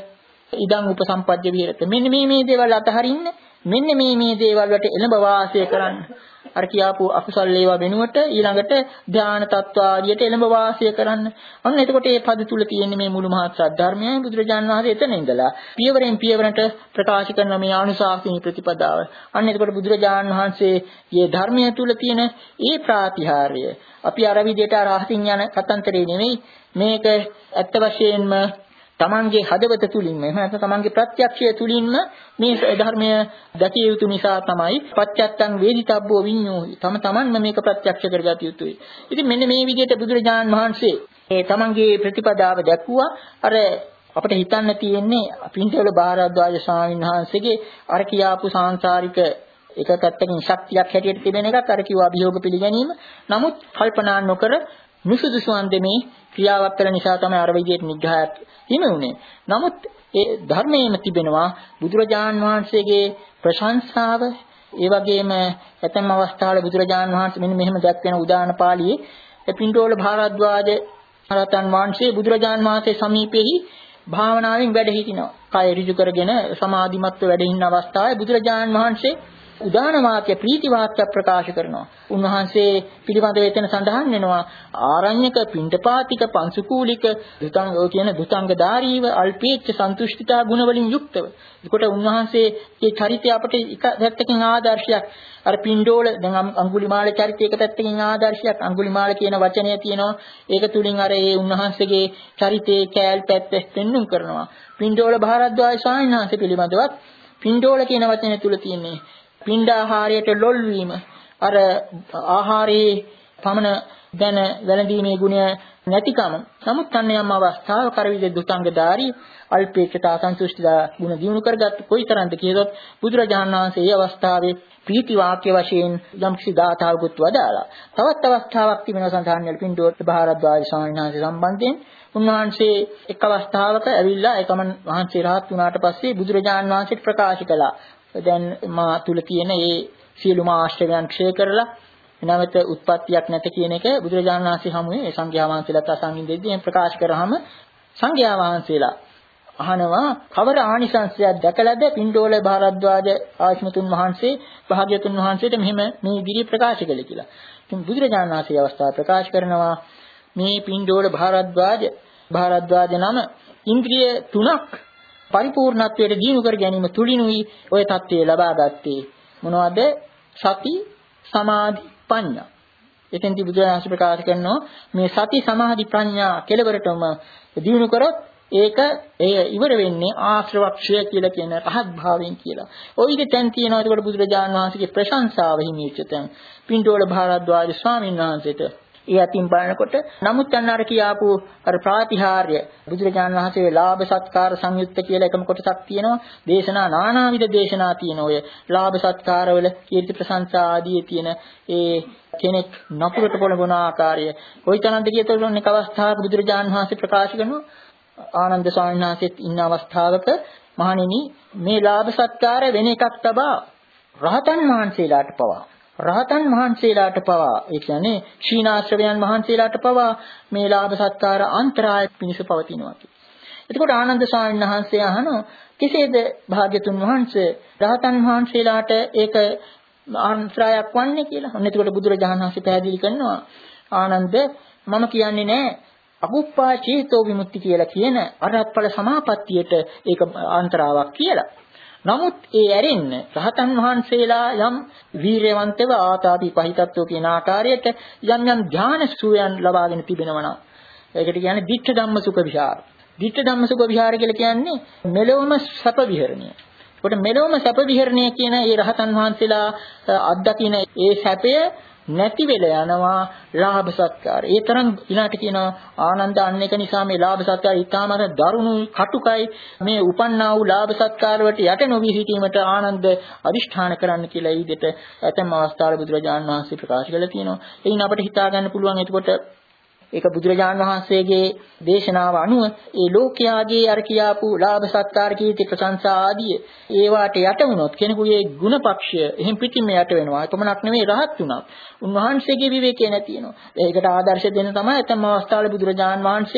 ඉදං උපසම්පද්‍ය විහෙරත. මෙන්න මේ මේ දේවල් අතහරින්න. මෙන්න මේ මේ දේවල් වලට එළඹ වාසය කරන්න. අර කියාපු අකුසල් ඒවා වෙනුවට ඊළඟට ධානා තත්ත්ව ආදියට එළඹ වාසය කරන්න. අන්න එතකොට මේ පද තුල තියෙන මේ මුළු මහත් සද්ධර්මයයි බුදුරජාණන් වහන්සේ එතන ඉඳලා පියවරෙන් පියවරට ප්‍රකාශ කරන මේ අනුශාසනීය ප්‍රතිපදාව. අන්න එතකොට බුදුරජාණන් වහන්සේගේ ධර්මය තුල තියෙන ඒ ප්‍රාතිහාර්ය අපි අර විදිහට අරහසින් යන කතන්තරේ නෙමෙයි මේක ඇත්ත වශයෙන්ම තමන්ගේ හදවත තුලින්ම එහෙම නැත්නම් තමන්ගේ ප්‍රත්‍යක්ෂය තුලින්ම මේ ධර්මය දැකිය යුතු නිසා තමයි පච්චත්තං වේදිතබ්බෝ විඤ්ඤෝ තම තමන්ම මේක ප්‍රත්‍යක්ෂ කරගත යුතුයි. ඉතින් මෙන්න මේ විදිහට බුදුරජාණන් වහන්සේ ඒ තමන්ගේ ප්‍රතිපදාව දැක්ුවා. අර අපිට හිතන්න තියෙන්නේ පින්තවල බාරද්වාජ ස්වාමීන් වහන්සේගේ අර කියාපු සාංශාරික එක පැත්තකින් ශක්තියක් හැටියට තිබෙන එකක් අර කිව්වා අභියෝග පිළිගැනීම. නමුත් කල්පනා නොකර නුසුදුසු අන්දමේ ක්‍රියාවක් කළ නිසා තමයි අර විදිහට නිග්‍රහයක් හිමි වුනේ. නමුත් ඒ ධර්මයේම තිබෙනවා බුදුරජාන් වහන්සේගේ ප්‍රශංසාව. ඒ වගේම ඇතැම් අවස්ථාවල බුදුරජාන් වහන්සේ මෙන්න මෙහෙම දැක්වෙන උදාන පාළියේ පින්ඩෝල භාරද්වාජ රහතන් වහන්සේ බුදුරජාන් වහන්සේ සමීපෙහි භාවනාවෙන් වැඩ හිටිනවා. කය ඍජු කරගෙන සමාධිමත්ව වැඩ ඉන්න අවස්ථාවේ බුදුරජාන් වහන්සේ උදාන වාක්‍ය ප්‍රීති වාක්‍ය ප්‍රකාශ කරනවා. උන්වහන්සේ පිළිබඳව එතන සඳහන් වෙනවා ආරණ්‍යක පිණ්ඩපාතික පංසුකූලික දුතංග කියන දුතංගධාරීව අල්පේච්ඡ සන්තුෂ්ඨිතා ගුණ වලින් යුක්තව. ඒකට උන්වහන්සේගේ චරිතය අපට එක පැත්තකින් ආදර්ශයක්. අර පිණ්ඩෝල දැන් අඟුලිමාල චරිතය එක පැත්තකින් ආදර්ශයක්. අඟුලිමාල කියන වචනය තියෙනවා. ඒක තුලින් අර ඒ උන්වහන්සේගේ චරිතයේ කෑල් පැත්ත පෙන්වුම් කරනවා. පිණ්ඩෝල භාරද්වාජ ස්වාමීන් වහන්සේ පිළිබඳවත් පිණ්ඩෝල කියන වචනය තුල තියෙන්නේ පිණ්ඩාහාරයට ලොල් වීම අර ආහාරයේ පමණ දැන වැළඳීමේ ගුණය නැතිකම. නමුත් අන්‍යම් අවස්ථාවක කර විද දුතංගධාරී අල්පේක්ෂතා සන්තුෂ්ටිතා ගුණ දිනු කරගත් කොයිතරම්ද කියතොත් බුදුරජාණන් වහන්සේ මේ අවස්ථාවේ ප්‍රීති වාක්‍ය වශයෙන් යම් කිසි දාතාවකුත් වදාලා. තවත් අවස්ථාවක් තිබෙනවා සඳහන් වෙන පින්ඩෝත් භාරද්වාජ ස්වාමීන් වහන්සේ සම්බන්ධයෙන්. උන්වහන්සේ එක් අවස්ථාවක ඇවිල්ලා ඒකම වහන්සේ රහත් වුණාට පස්සේ බුදුරජාණන් වහන්සේට ප්‍රකාශ කළා. දැන් මා තුල තියෙන මේ සියලුම ආශ්‍රයයන් ක්ෂය කරලා නැවත උත්පත්තියක් නැත කියන එක බුදුරජාණන් වහන්සේ හමුවේ සංඝයා වහන්සේලාට අසංගින් දෙද්දී එම් ප්‍රකාශ කරාම සංඝයා වහන්සේලා අහනවා කවර ආනිසංසයක් දැකලාද පින්ඩෝල භාරද්වාජ ආශ්‍රමතුන් වහන්සේ භාග්‍යතුන් වහන්සේට මෙහෙම මේ ඉදිරි ප්‍රකාශ කළේ කියලා. ඉතින් බුදුරජාණන් වහන්සේ අවස්ථාව ප්‍රකාශ කරනවා මේ පින්ඩෝල භාරද්වාජ භාරද්වාජ නම ඉන්ද්‍රිය තුනක් පරිපූර්ණත්වයට දිනු කර ගැනීම තුලිනුයි ඔය தත්ත්වය ලබා ගත්තේ. මොනවද? සති, සමාධි, ප්‍රඥා. එතෙන්දී බුදුරජාණන් ප්‍රකාශ කරනවා මේ සති, සමාධි, ප්‍රඥා කෙලවරටම දිනු කරොත් ඒක එය ඉවර වෙන්නේ ආශ්‍රවක්ෂය කියලා කියන රහත් භාවයෙන් කියලා. ඔය විදිහට දැන් තියෙනවා ඒකට බුදුරජාණන් වහන්සේගේ ප්‍රශංසාව හිමිවෙච්ච තැන්. පින්ඩෝල භාරද්වාජ ස්වාමීන් වහන්සේට ඒ අතින් බලනකොට නමුත් අන්න අර කියාපු අර ප්‍රාතිහාර්ය බුදුරජාණන් වහන්සේගේ ලාභ සත්කාර සංයුක්ත කියලා එකම කොටසක් තියෙනවා. දේශනා නානාවිධ දේශනා තියෙන ඔය ලාභ සත්කාරවල කීර්ති ප්‍රශංසා ආදී තියෙන ඒ කෙනෙක් නපුරට පොළඹන ආකාරය කොයිතරම්ද කියතොත් ඔන්න එක අවස්ථාවක බුදුරජාණන් වහන්සේ ප්‍රකාශ කරනවා ආනන්ද ස්වාමීන් වහන්සේත් ඉන්න අවස්ථාවක මහණෙනි මේ ලාභ සත්කාර වෙන එකක් තබා රහතන් වහන්සේලාට පවා රහතන් වහන්සේලාට පවා ඒ කියන්නේ ක්ෂීණාශ්‍රවයන් වහන්සේලාට පවා මේ ලාභ සත්කාර අන්තරාය පිණිස පවතිනවා කියලා. එතකොට ආනන්ද ස්වාමීන් වහන්සේ අහනවා කෙසේද භාග්‍යතුන් වහන්සේ රහතන් වහන්සේලාට ඒක අන්තරායක් වන්නේ කියලා. අන්න එතකොට බුදුරජාණන් වහන්සේ පැහැදිලි කරනවා ආනන්ද මම කියන්නේ නෑ අකුප්පා චේතෝ විමුක්ති කියලා කියන අරහත් ඵල සමාපත්තියට ඒක අන්තරාවක් කියලා. නමුත් ඒ ඇරෙන්න රහතන් වහන්සේලා යම් වීරයවන්තව ආතාපි පහිතත්වෝ කියන ආකාරයට යම් යම් ඥාන සුවයන් ලබාගෙන තිබෙනවා නම් ඒකට කියන්නේ ditta dhamma sukha vihara. ditta dhamma sukha vihara කියලා කියන්නේ මෙලොවම සැප විහරණය. ඒකට මෙලොවම සැප විහරණය කියන ඒ රහතන් වහන්සේලා අත්දකින ඒ සැපය නැති වෙලා යනවා ලාභ සත්කාර. ඒ තරම් ඊළාට කියනවා ආනන්ද අන්න එක නිසා මේ ලාභ සත්කාර ඊටාමර දරුණු කටුකයි මේ උපන්නා වූ ලාභ සත්කාර වලට යට නොවී සිටීමට ආනන්ද අදිෂ්ඨාන කරන්න කියලා ඊ දෙට ඇතැම් අවස්ථාවල බුදුරජාණන් වහන්සේ ප්‍රකාශ කළා තියෙනවා. එයින් අපිට හිතා ගන්න පුළුවන් එතකොට ඒක බුදුරජාණන් වහන්සේගේ දේශනාව අනුව ඒ ලෝකයාගේ අර කියාපු ලාභ සත්කාර කීර්ති ප්‍රශංසා ආදී ඒවාට යට වුණොත් කෙනෙකුගේ ගුණපක්ෂය එහෙන් පිටින්ම යට වෙනවා. එපමණක් නෙවෙයි රහත් වුණා. උන්වහන්සේගේ විවේකේ නැති වෙනවා. ඒකට ආදර්ශ දෙන්න තමයි ඇතම් අවස්ථාවල බුදුරජාණන් වහන්සේ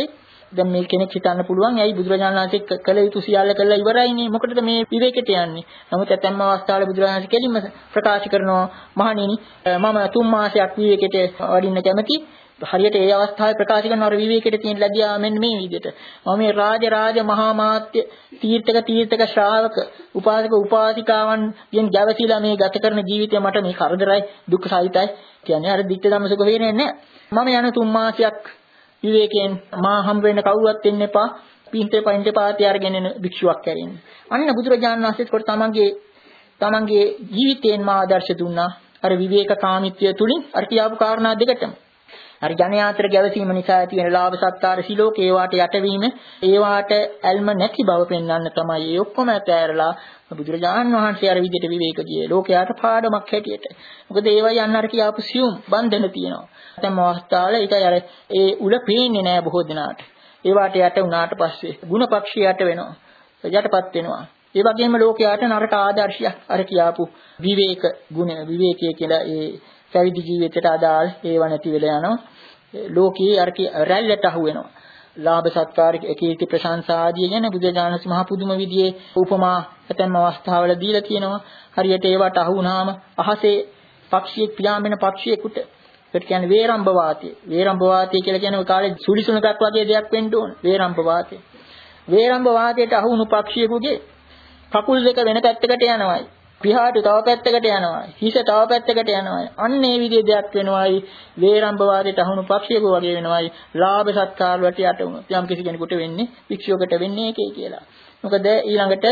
දැන් මේ කෙනෙක් හිතන්න පුළුවන් ඇයි බුදුරජාණන් වහන්සේ කළ යුතු සියල්ල කළා ඉවරයිනේ මොකටද මේ විවේකයට යන්නේ. නමුත් ඇතැම් අවස්ථාවල බුදුරජාණන් වහන්සේ කෙලින්ම ප්‍රකාශ කරනවා මහණෙනි මම තුන් මාසයක් විවේකයට වඩින්න කැමති. හරියට ඒ අවස්ථාවේ ප්‍රකාශ කරන අර විවේකයට තියෙන ලැබියා මෙන්න මේ විදිහට. මම මේ රාජ රාජ මහා මාත්‍ය තීර්ථක තීර්ථක ශ්‍රාවක උපාසක උපාසිකාවන් යෙන් ජවතිලා මේ ගත කරන ජීවිතය මට මේ කරදරයි දුක් සහිතයි. කියන්නේ අර දික්ක ධම්ම සුඛ වේනේ නැහැ. මම යන තුන් මාසයක් විවේකයෙන් මා හම් වෙන්න කවුරුවත් එන්න එපා. පින්තේ පයින්තේ පාතේ අරගෙන එන භික්ෂුවක් කැරෙන්න. අන්න බුදුරජාණන් වහන්සේත් කොට තමන්ගේ තමන්ගේ ජීවිතයෙන් මා ආදර්ශ දුන්නා. අර විවේක කාමීත්වය තුලින් අර කියාපු කාරණා දෙකටම. අර ජනයාත්‍ර ගැවසීම නිසා ඇති වෙන ලාභ සත්කාර සිලෝක ඒවාට යටවීම ඒවාට ඇල්ම නැති බව පෙන්වන්න තමයි ඒ ඔක්කොම ඇතෑරලා බුදුරජාණන් වහන්සේ අර විදිහට විවේක ගියේ ලෝකයට පාඩමක් හැටියට. මොකද ඒවයි අන්න අර කියාපු සියුම් බන්ධන තියෙනවා. දැන් අවස්ථාවල ඒකයි අර ඒ උල පේන්නේ නැහැ බොහෝ දිනාට. ඒවාට යට වුණාට පස්සේ ಗುಣපක්ෂය යට වෙනවා. යටපත් වෙනවා. ඒ වගේම ලෝකයට නරක ආදර්ශයක් අර කියාපු විවේක ගුණ විවේකයේ කියලා ඒ පැවිදි ජීවිතයට අදාළ ඒව නැති වෙලා යනවා. ලෝකයේ අර රැල්ලට අහු වෙනවා. ලාභ සත්කාර කීර්ති ප්‍රශංසා ආදී ගැන බුදුජානක මහ පුදුම විදිහේ උපමා ඇතැම් අවස්ථාවල දීලා තියෙනවා. හරියට ඒවට අහු වුණාම අහසේ පක්ෂියෙක් පියාඹෙන පක්ෂියෙකුට ඒකට කියන්නේ වේරම්භ වාතය. වේරම්භ වාතය කියලා කියන්නේ ඔය කාලේ සුලිසුණකක් වගේ දෙයක් වෙන්න ඕන. වේරම්භ වාතය. වේරම්භ වාතයට අහු වුණු පක්ෂියෙකුගේ කකුල් දෙක වෙන පැත්තකට යනවායි. පිහාට තව පැත්තකට යනවා. හිස තව පැත්තකට යනවා. අන්න ඒ විදිහේ දෙයක් වෙනවායි. වේරම්භ වාදයට අහුණු පක්ෂියෙකු වගේ වෙනවායි. ලාභ සත්කාර වලට යට වුණා. යම් කිසි කෙනෙකුට වෙන්නේ වික්ෂෝකට වෙන්නේ ඒකේ කියලා. මොකද ඊළඟට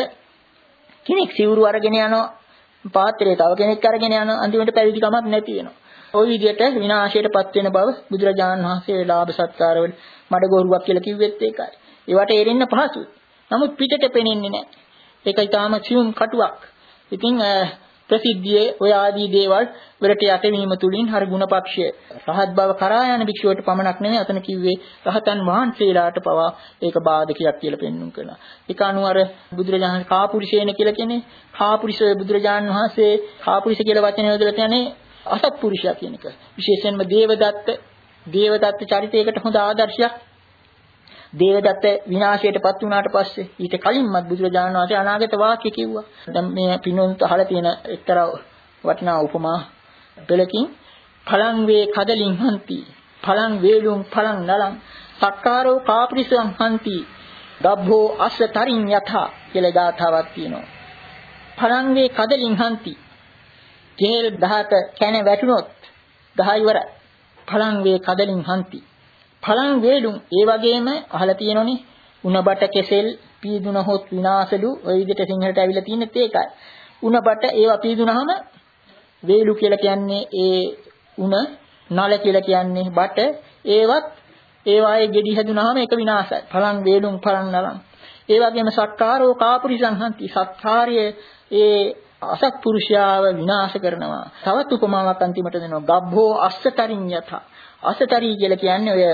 කෙනෙක් සිවුරු අරගෙන යනවා. පාත්‍රය තව කෙනෙක් අරගෙන යනවා. අන්තිමට පැවිදි කමක් නැති වෙනවා. ওই විදිහට විනාශයටපත් වෙන බව බුදුරජාණන් වහන්සේ ලාභ සත්කාර වල මඩගෝරුවක් කියලා කිව්වෙත් ඒකයි. ඒවට එරෙන්න පහසුයි. නමුත් පිටට පෙනෙන්නේ නැහැ. ඒක ඊටාම සියුම් කටුවක්. ඉතින් ප්‍රසිද්ධියේ ඔය ආදී දේවල් වලට යටවීම තුලින් හරි ගුණපක්ෂය රහත් බව කරා යන භික්ෂුවට පමණක් නෙවෙයි අතන කිව්වේ රහතන් වහන්සේලාට පවා ඒක බාධකයක් කියලා පෙන්වුම් කළා. ඒක අනුව අර බුදුරජාණන් කාපුරුෂේන කියලා කියන්නේ කාපුරුෂය බුදුරජාණන් වහන්සේ කාපුරුෂ කියලා වචනය යොදලා කියන්නේ අසත්පුරුෂයා කියන එක. විශේෂයෙන්ම දේවදත්ත දේවදත්ත චරිතයකට හොඳ ආදර්ශයක්. දේවදත්ත විනාශයටපත් වුණාට පස්සේ ඊට කලින්මත් බුදුරජාණන් වහන්සේ අනාගත වාක්‍ය කිව්වා. දැන් මේ පිනුන්ත අහලා තියෙන එක්තරා වටිනා උපමා පෙළකින් ඵලං වේ කදලින් හන්ති ඵලං වේලුම් ඵලං නලං සක්කාරෝ කාපරිසං හන්ති ගබ්බෝ අස්ස තරින් යථා කියලා ගාථාවක් තියෙනවා. ඵලං වේ කදලින් හන්ති කේල් දහක කැන වැටුනොත් ගහ ඉවරයි. ඵලං වේ කදලින් හන්ති ඵලං වේලුම් ඒ වගේම අහලා තියෙනෝනේ උණබට කෙසෙල් පීදුනහොත් විනාශලු ඔය විදිහට සිංහලට ඇවිල්ලා තියෙනෙත් ඒකයි. උණබට ඒවා පීදුනහම වේලු කියලා කියන්නේ ඒ උණ නල කියලා කියන්නේ බට ඒවත් ඒවායේ ගෙඩි හැදුනහම ඒක විනාශයි. ඵලං වේලුම් ඵලං නලං. ඒ වගේම සක්කාරෝ කාපුරිසං හන්ති සක්කාරිය ඒ අසත්පුරුෂයාව විනාශ කරනවා. තවත් උපමාවක් අන්තිමට දෙනවා. ගබ්බෝ අස්සතරින් යත. අස්සතරි කියලා කියන්නේ ඔය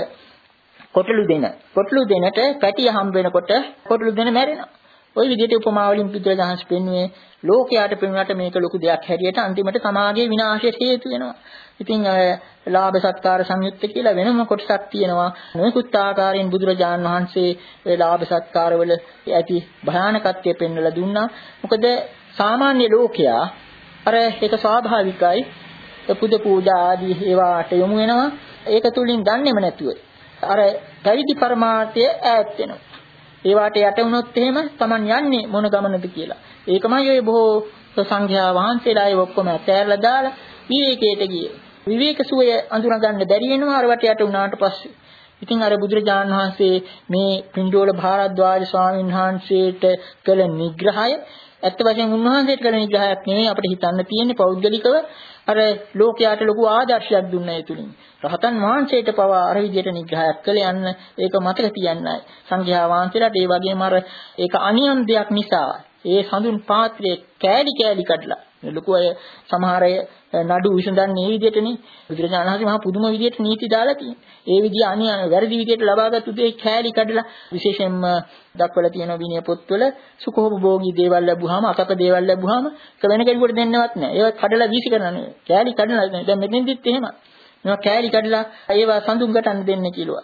කොටලු දෙන. කොටලු දෙනට පැටිය හම්බ වෙනකොට කොටලු දෙන මැරෙනවා. ওই විදිහට උපමා වලින් බුදුරජාණන් පෙන්වුවේ ලෝකයට පෙන්වන්නට මේක ලොකු දෙයක් හැටියට අන්තිමට සමාජයේ විනාශයට හේතු වෙනවා. ඉතින් ලාභ සත්කාර සංයුක්ත කියලා වෙනම කොටසක් තියෙනවා. නොයෙකුත් ආකාරයෙන් බුදුරජාණන් වහන්සේ ඒ ලාභ සත්කාර වල ඇති භයානකත්වය පෙන්වලා දුන්නා. මොකද සාමාන්‍ය ලෝකයා අර ඒක ස්වාභාවිකයි පුද පූජා ආදී ඒවාට යොමු වෙනවා. ඒක තුලින් දන්නේම නැතුව අර පැවිදි පරමාර්ථය ඈත් වෙනවා. ඒවාට යට වුණොත් එහෙම Taman යන්නේ මොන ගමනද කියලා. ඒකමයි ඔය බොහෝ සංඝයා වහන්සේලා ඒ ඔක්කොම ඇතැරලා දාලා විවේකයට ගියේ. විවේක සුවය අඳුරගන්න බැරි වෙනවා අර වට යට වුණාට පස්සේ. ඉතින් අර බුදුරජාණන් වහන්සේ මේ පින්ඩෝල භාරද්වාජ ස්වාමීන් වහන්සේට කළ නිග්‍රහය ඇත්ත වශයෙන්ම උන්වහන්සේට කළ නිග්‍රහයක් නෙවෙයි අපිට හිතන්න තියෙන්නේ පෞද්ගලිකව අර ලෝකයට ලොකු ආදර්ශයක් දුන්නා ඒ තුලින්. රහතන් වහන්සේට පවා අර විදියට නිග්‍රහයක් කළ යන්න ඒක මතක තියන්නයි. සංඝයා වහන්සේලාට ඒ වගේම අර ඒක අනියම් දෙයක් නිසා ඒ සඳුන් පාත්‍රයේ කෑලි කෑලි කඩලා ලොකු අය සමහර අය නඩු විසඳන්නේ මේ විදියටනේ. බුදුරජාණන් වහන්සේ මහා පුදුම විදියට නීති දාලා තියෙනවා. ඒ විදිය අනියම් වැරදි විදියට ලබාගත්තු දේ කෑලි කඩලා විශේෂයෙන්ම දක්වලා තියෙන විනය පොත්වල සුඛෝපභෝගී දේවල් ලැබුවාම අසප දේවල් ලැබුවාම ඒක වෙන කෙනෙකුට දෙන්නවත් නැහැ. ඒවා කඩලා වීසි කරනවා. කෑලි කඩලා දැන් මෙතෙන්දිත් එහෙම. මේවා කෑලි කඩලා ඒවා සඳුන් ගටන්න දෙන්න කියලා.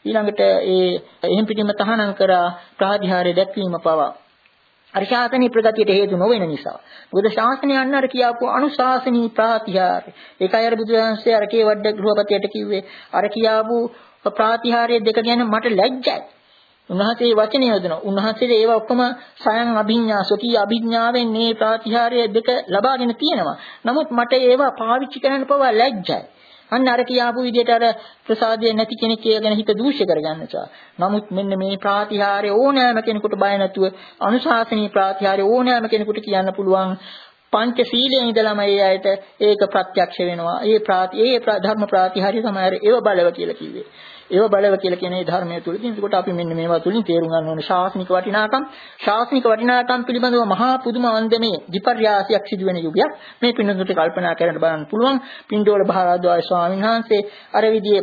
ඊළඟට ඒ එහෙම් පිටින්ම තහනම් කරා ප්‍රාතිහාර්ය දැක්වීම පවා අර ශාසනීය ප්‍රගතියට හේතු නොවන නිසා. මොකද ශාසනය අන්න අර කියාපු අනුශාසනීය ප්‍රාතිහාර්ය. ඒකයි අර බුදුරජාණන්සේ අර කේවඩ ගෘහපතියට කිව්වේ අර කියාපු ප්‍රාතිහාර්ය දෙක ගැන මට ලැජ්ජයි. උන්වහන්සේ වචනේ යොදනවා. උන්වහන්සේ ඒවා ඔක්කොම සයන් අභිඥා සොකී අභිඥාවෙන් මේ ප්‍රාතිහාර්ය දෙක ලබාගෙන තියෙනවා. නමුත් මට ඒවා පාවිච්චි කරන්න පවා ලැජ්ජයි. අන්න අර කියාපු විදිහට අර ප්‍රසාදයේ නැති කෙනෙක් ඒ ගැන හිත දූෂ්‍ය කරගන්න නිසා. නමුත් මෙන්න මේ ප්‍රාතිහාර්ය ඕනෑම කෙනෙකුට බය නැතුව අනුශාසනීය ප්‍රාතිහාර්ය ඕනෑම කෙනෙකුට කියන්න පුළුවන්. පංච සීලයෙන් ඉඳලාම ඒ අයට ඒක ප්‍රත්‍යක්ෂ වෙනවා. ඒ ප්‍රාති ඒ ධර්ම ප්‍රාතිහාර්ය තමයි ඒව බලව කියලා කිව්වේ. ඒව බලව කියලා කියන මේ ධර්මයේ තුලදී එතකොට අපි මෙන්න මේවා තුලින් තේරුම් ගන්න ඕනේ ශාස්ත්‍රික වටිනාකම් ශාස්ත්‍රික වටිනාකම් පිළිබඳව මහා පුදුම අන්දමේ විපර්යාසයක් සිදුවෙන යුගයක් මේ පින්නතුන්ට කල්පනා කරන්න බලන්න පුළුවන්. පින්ඩෝල භාරද්වාජ ස්වාමීන් වහන්සේ අර විදිහේ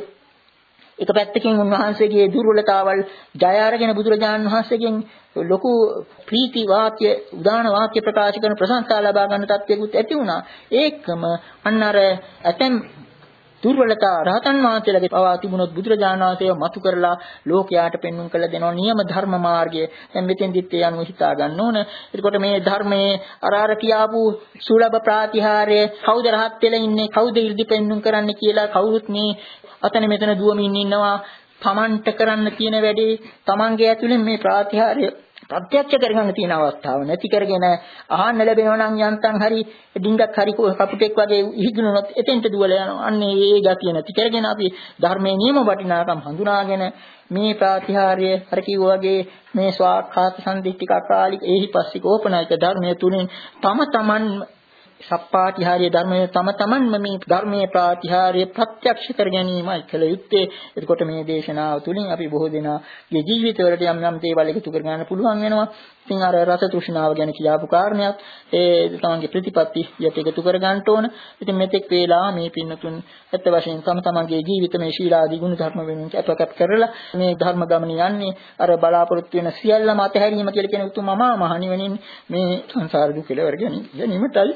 එක පැත්තකින් උන්වහන්සේගේ දුර්වලතාවල් ජය අරගෙන බුදුරජාණන් වහන්සේගෙන් ලොකු ප්‍රීති වාක්‍ය උදාන වාක්‍ය ප්‍රකාශ කරන ප්‍රශංසා ලබා ගන්න තත්ත්වයකට ඇති වුණා. ඒකම අන්න අර ඇතැම් දුර්වලතා රහතන් වහන්සේලාගේ පවා තිබුණොත් බුදුරජාණන් වහන්සේව මතු කරලා ලෝකයාට පෙන්වුම් කළ දෙනවා නියම ධර්ම මාර්ගය. දැන් මෙතෙන්දිත් ඒ අනුව හිතා ගන්න ඕන. එතකොට මේ ධර්මයේ අර අර කියාපු සුලභ ප්‍රාතිහාර්ය කවුද රහත් වෙලා ඉන්නේ කවුද ඉර්ධි පෙන්වුම් කරන්න කියලා කවුරුත් මේ අතන මෙතන දුවමින් ඉන්නවා. තමන්ට කරන්න තියෙන වැඩේ තමන්ගේ ඇතුලෙන් මේ ප්‍රාතිහාර්ය ප්‍රත්‍යක්ෂ කරගන්න තියෙන අවස්ථාව නැති කරගෙන අහන්න ලැබෙනවා නම් යන්තම් හරි ඩිංගක් හරි කපුටෙක් වගේ ඉහිගුණොත් එතෙන්ට දුවලා යනවා. අන්න ඒ ගතිය නැති කරගෙන අපි ධර්මයේ නියම වටිනාකම් හඳුනාගෙන මේ ප්‍රාතිහාර්ය හර කිව්වා වගේ මේ ස්වාක්ඛාත සම්දිට්ඨික අකාලික ඒහිපස්සික ඕපනායක ධර්මයේ තුලින් තම තමන් සප්පාටිහාරිය ධර්මයේ තම තමන්ම මේ ධර්මයේ ප්‍රාතිහාර්ය ප්‍රත්‍යක්ෂ කර ගැනීමයි කළ යුත්තේ. එතකොට මේ දේශනාව තුළින් අපි බොහෝ දෙනාගේ ජීවිතවලට යම් යම් දේවල් එකතු කර ගන්න පුළුවන් වෙනවා. ඉතින් අර රස තෘෂ්ණාව ගැන කියාපු කාරණයක් ඒ තමන්ගේ ප්‍රතිපත්ති යට එකතු කර ගන්න ඕන. ඉතින් මෙතෙක් වේලා මේ පින්නතුන් ඇත්ත වශයෙන් තම තමන්ගේ ජීවිත මේ ශීලාදී ගුණ ධර්ම වෙනුවෙන් අපකප් කරලා මේ ධර්ම ගමන යන්නේ අර බලාපොරොත්තු වෙන සියල්ලම අතහැරීම කියලා කියන උතුම් මහා මහණිවනින් මේ සංසාර දුක කෙලවර ගැනීමටයි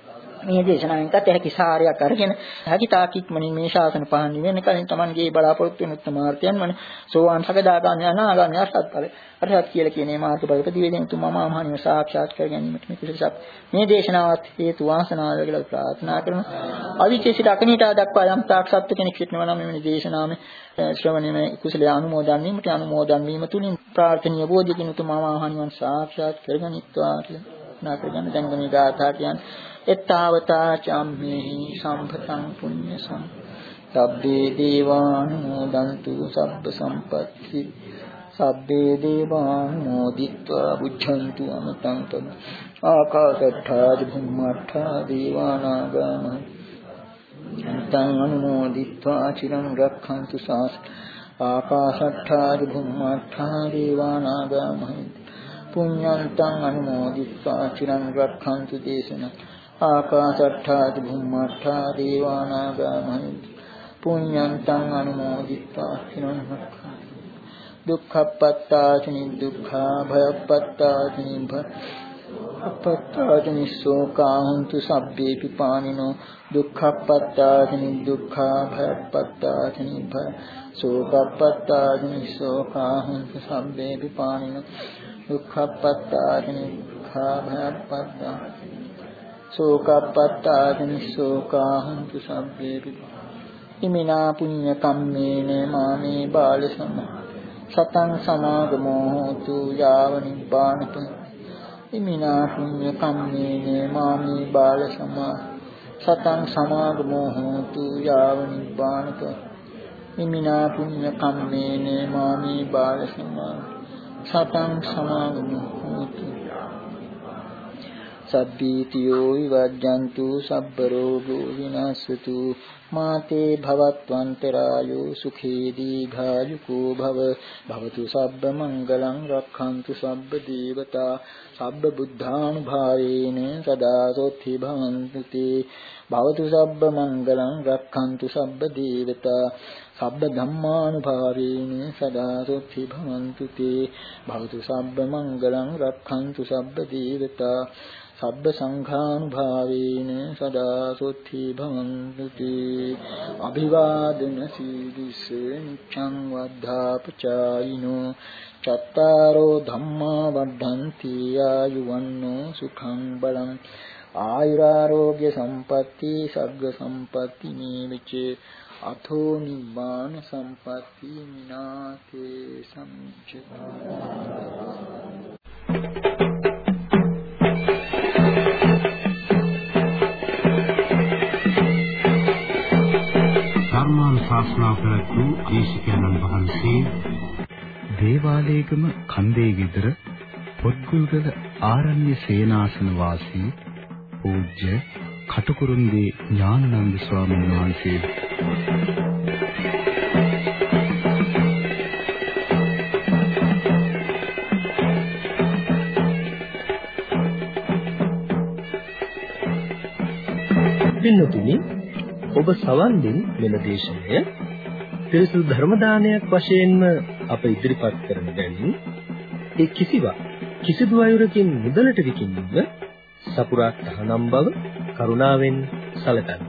මේ දේශනාවෙන් කත හැකි සාරයක් අරගෙන හැකි තාක් ඉක්මනින් මේ ශාසන පහන් වෙන කලින් Tamanගේ බලාපොරොත්තු වෙන උත්තමාර්ථයන් වන සෝවාන් සකදාගාමී අනාගාමී අරහත් අරහත් කියලා කියන මේ මාර්ගඵල ප්‍රතිවේදයෙන් තුමා මහණිව සාක්ෂාත් කර ගැනීමට මේ කුසලසප් මේ දේශනාවත් හේතු වාසනාව කියලා ප්‍රාර්ථනා කරන අවිචේසිත අකනිටා දක්වා යම් තාක් සත්‍ය කෙනෙක් සිටනවා නම් මේ දේශනාවේ ශ්‍රවණයේ කුසලයේ අනුමෝදන් වීමට අනුමෝදන් වීම තුලින් ප්‍රාර්ථනීය බෝධිකින් තුමා මහණිවන් සාක්ෂාත් කරගනිත්වා කියලා නාකරගෙන දැන් මේ ගාථා කියන්නේ එත්තාවතා චම්මේහි සම්පතං පුඤ්ඤ සම් සබ්බේ දේවානුමෝදන්තු සබ්බ සම්පත්ති සබ්බේ දේවානුමෝදිत्वा බුද්ධන්තු අමතං තම ආකාශට්ඨා භුම්මට්ඨා දේවානාගම අන්තං අනුමෝදිत्वा චිරං රක්ඛන්තු සාස් ආකාශට්ඨා භුම්මට්ඨා දේවානාගම පුඤ්ඤන්තං අනුමෝදිत्वा චිරං රක්ඛන්තු දේශනං ආකාශට්ඨා භුම්මට්ඨා දේවානාගා මහින්ති පුඤ්ඤන්තං අනුමෝදිत्वा චිරං රක්ඛන්තු දුක්ඛප්පත්තාචනි දුක්ඛා භයප්පත්තාචනි භය අපත්තාචනි සෝකාහුන්තු සබ්බේ පිපානිනෝ දුක්ඛප්පත්තාචනි දුක්ඛා භයප්පත්තාචනි භය සෝකප්පත්තාචනි සෝකාහුන්තු සබ්බේ පිපානිනෝ දුක්ඛප්පත්තාචනි දුක්ඛා භයප්පත්තා සෝකප්පත්තාචනි සෝකාහුන්තු සබ්බේ පිපානිනෝ ඉමිනා පුඤ්ඤ කම්මේන මාමේ බාල සම සතං සමාගමෝ හෝතු යාව නිබ්බානප ඉමිනා පුඤ්ඤ කම්මේන මාමේ බාල සම සතං සමාගමෝ හෝතු යාව නිබ්බානප ඉමිනා පුඤ්ඤ කම්මේන මාමේ බාල සම සතං සමාගමෝ හෝතු සබ්බීතියෝ විවජ්ජන්තු සබ්බ රෝගෝ විනාශතු මාතේ භවත්වන්තරායෝ සුඛී දීඝායුකෝ භව භවතු සබ්බ මංගලං රක්ඛන්තු සබ්බ දේවතා සබ්බ බුද්ධානුභාවේන සදා සොත්ති භවන්තු තේ භවතු සබ්බ මංගලං රක්ඛන්තු සබ්බ දේවතා සබ්බ ධම්මානුභාවේන සදා සොත්ති භවන්තු තේ භවතු සබ්බ මංගලං රක්ඛන්තු සබ්බ දේවතා සබ්බ සංඝානුභාවේන සදා සොත්ති භවන්තු තේ අභිවාදන සීලිස නිච්ඡං වද්ධාපචායිනෝ චත්තාරෝ ධම්මා වඩ්ඩන්ති ආයුවන්නෝ සුඛං බලං ආයුරාෝග්‍ය සම්පatti සග්ග සම්පatti නීවච අතෝ නිබ්බාන සම්පatti මිනාතේ සම්චිතා ධර්මානුශාසනා කරතු දේශකයන්න් වහන්සේ දේවාලේගම කන්දේ විතර පොත්ගුල්ගල ආරණ්‍ය සේනාසන වාසී පූජ්‍ය කටුකුරුන්දී ඥානানন্দ ස්වාමීන් වහන්සේ පින්නතුනි ඔබ සවන් දෙන මෙල දේශනය පිරිසුදු ධර්ම දානයක් වශයෙන්ම අප ඉදිරිපත් කරන බැවින් ඒ කිසිවක් කිසිදු අයුරකින් මුදලට විකිණීම සපුරා තහනම් බව කරුණාවෙන් සැලකන්න.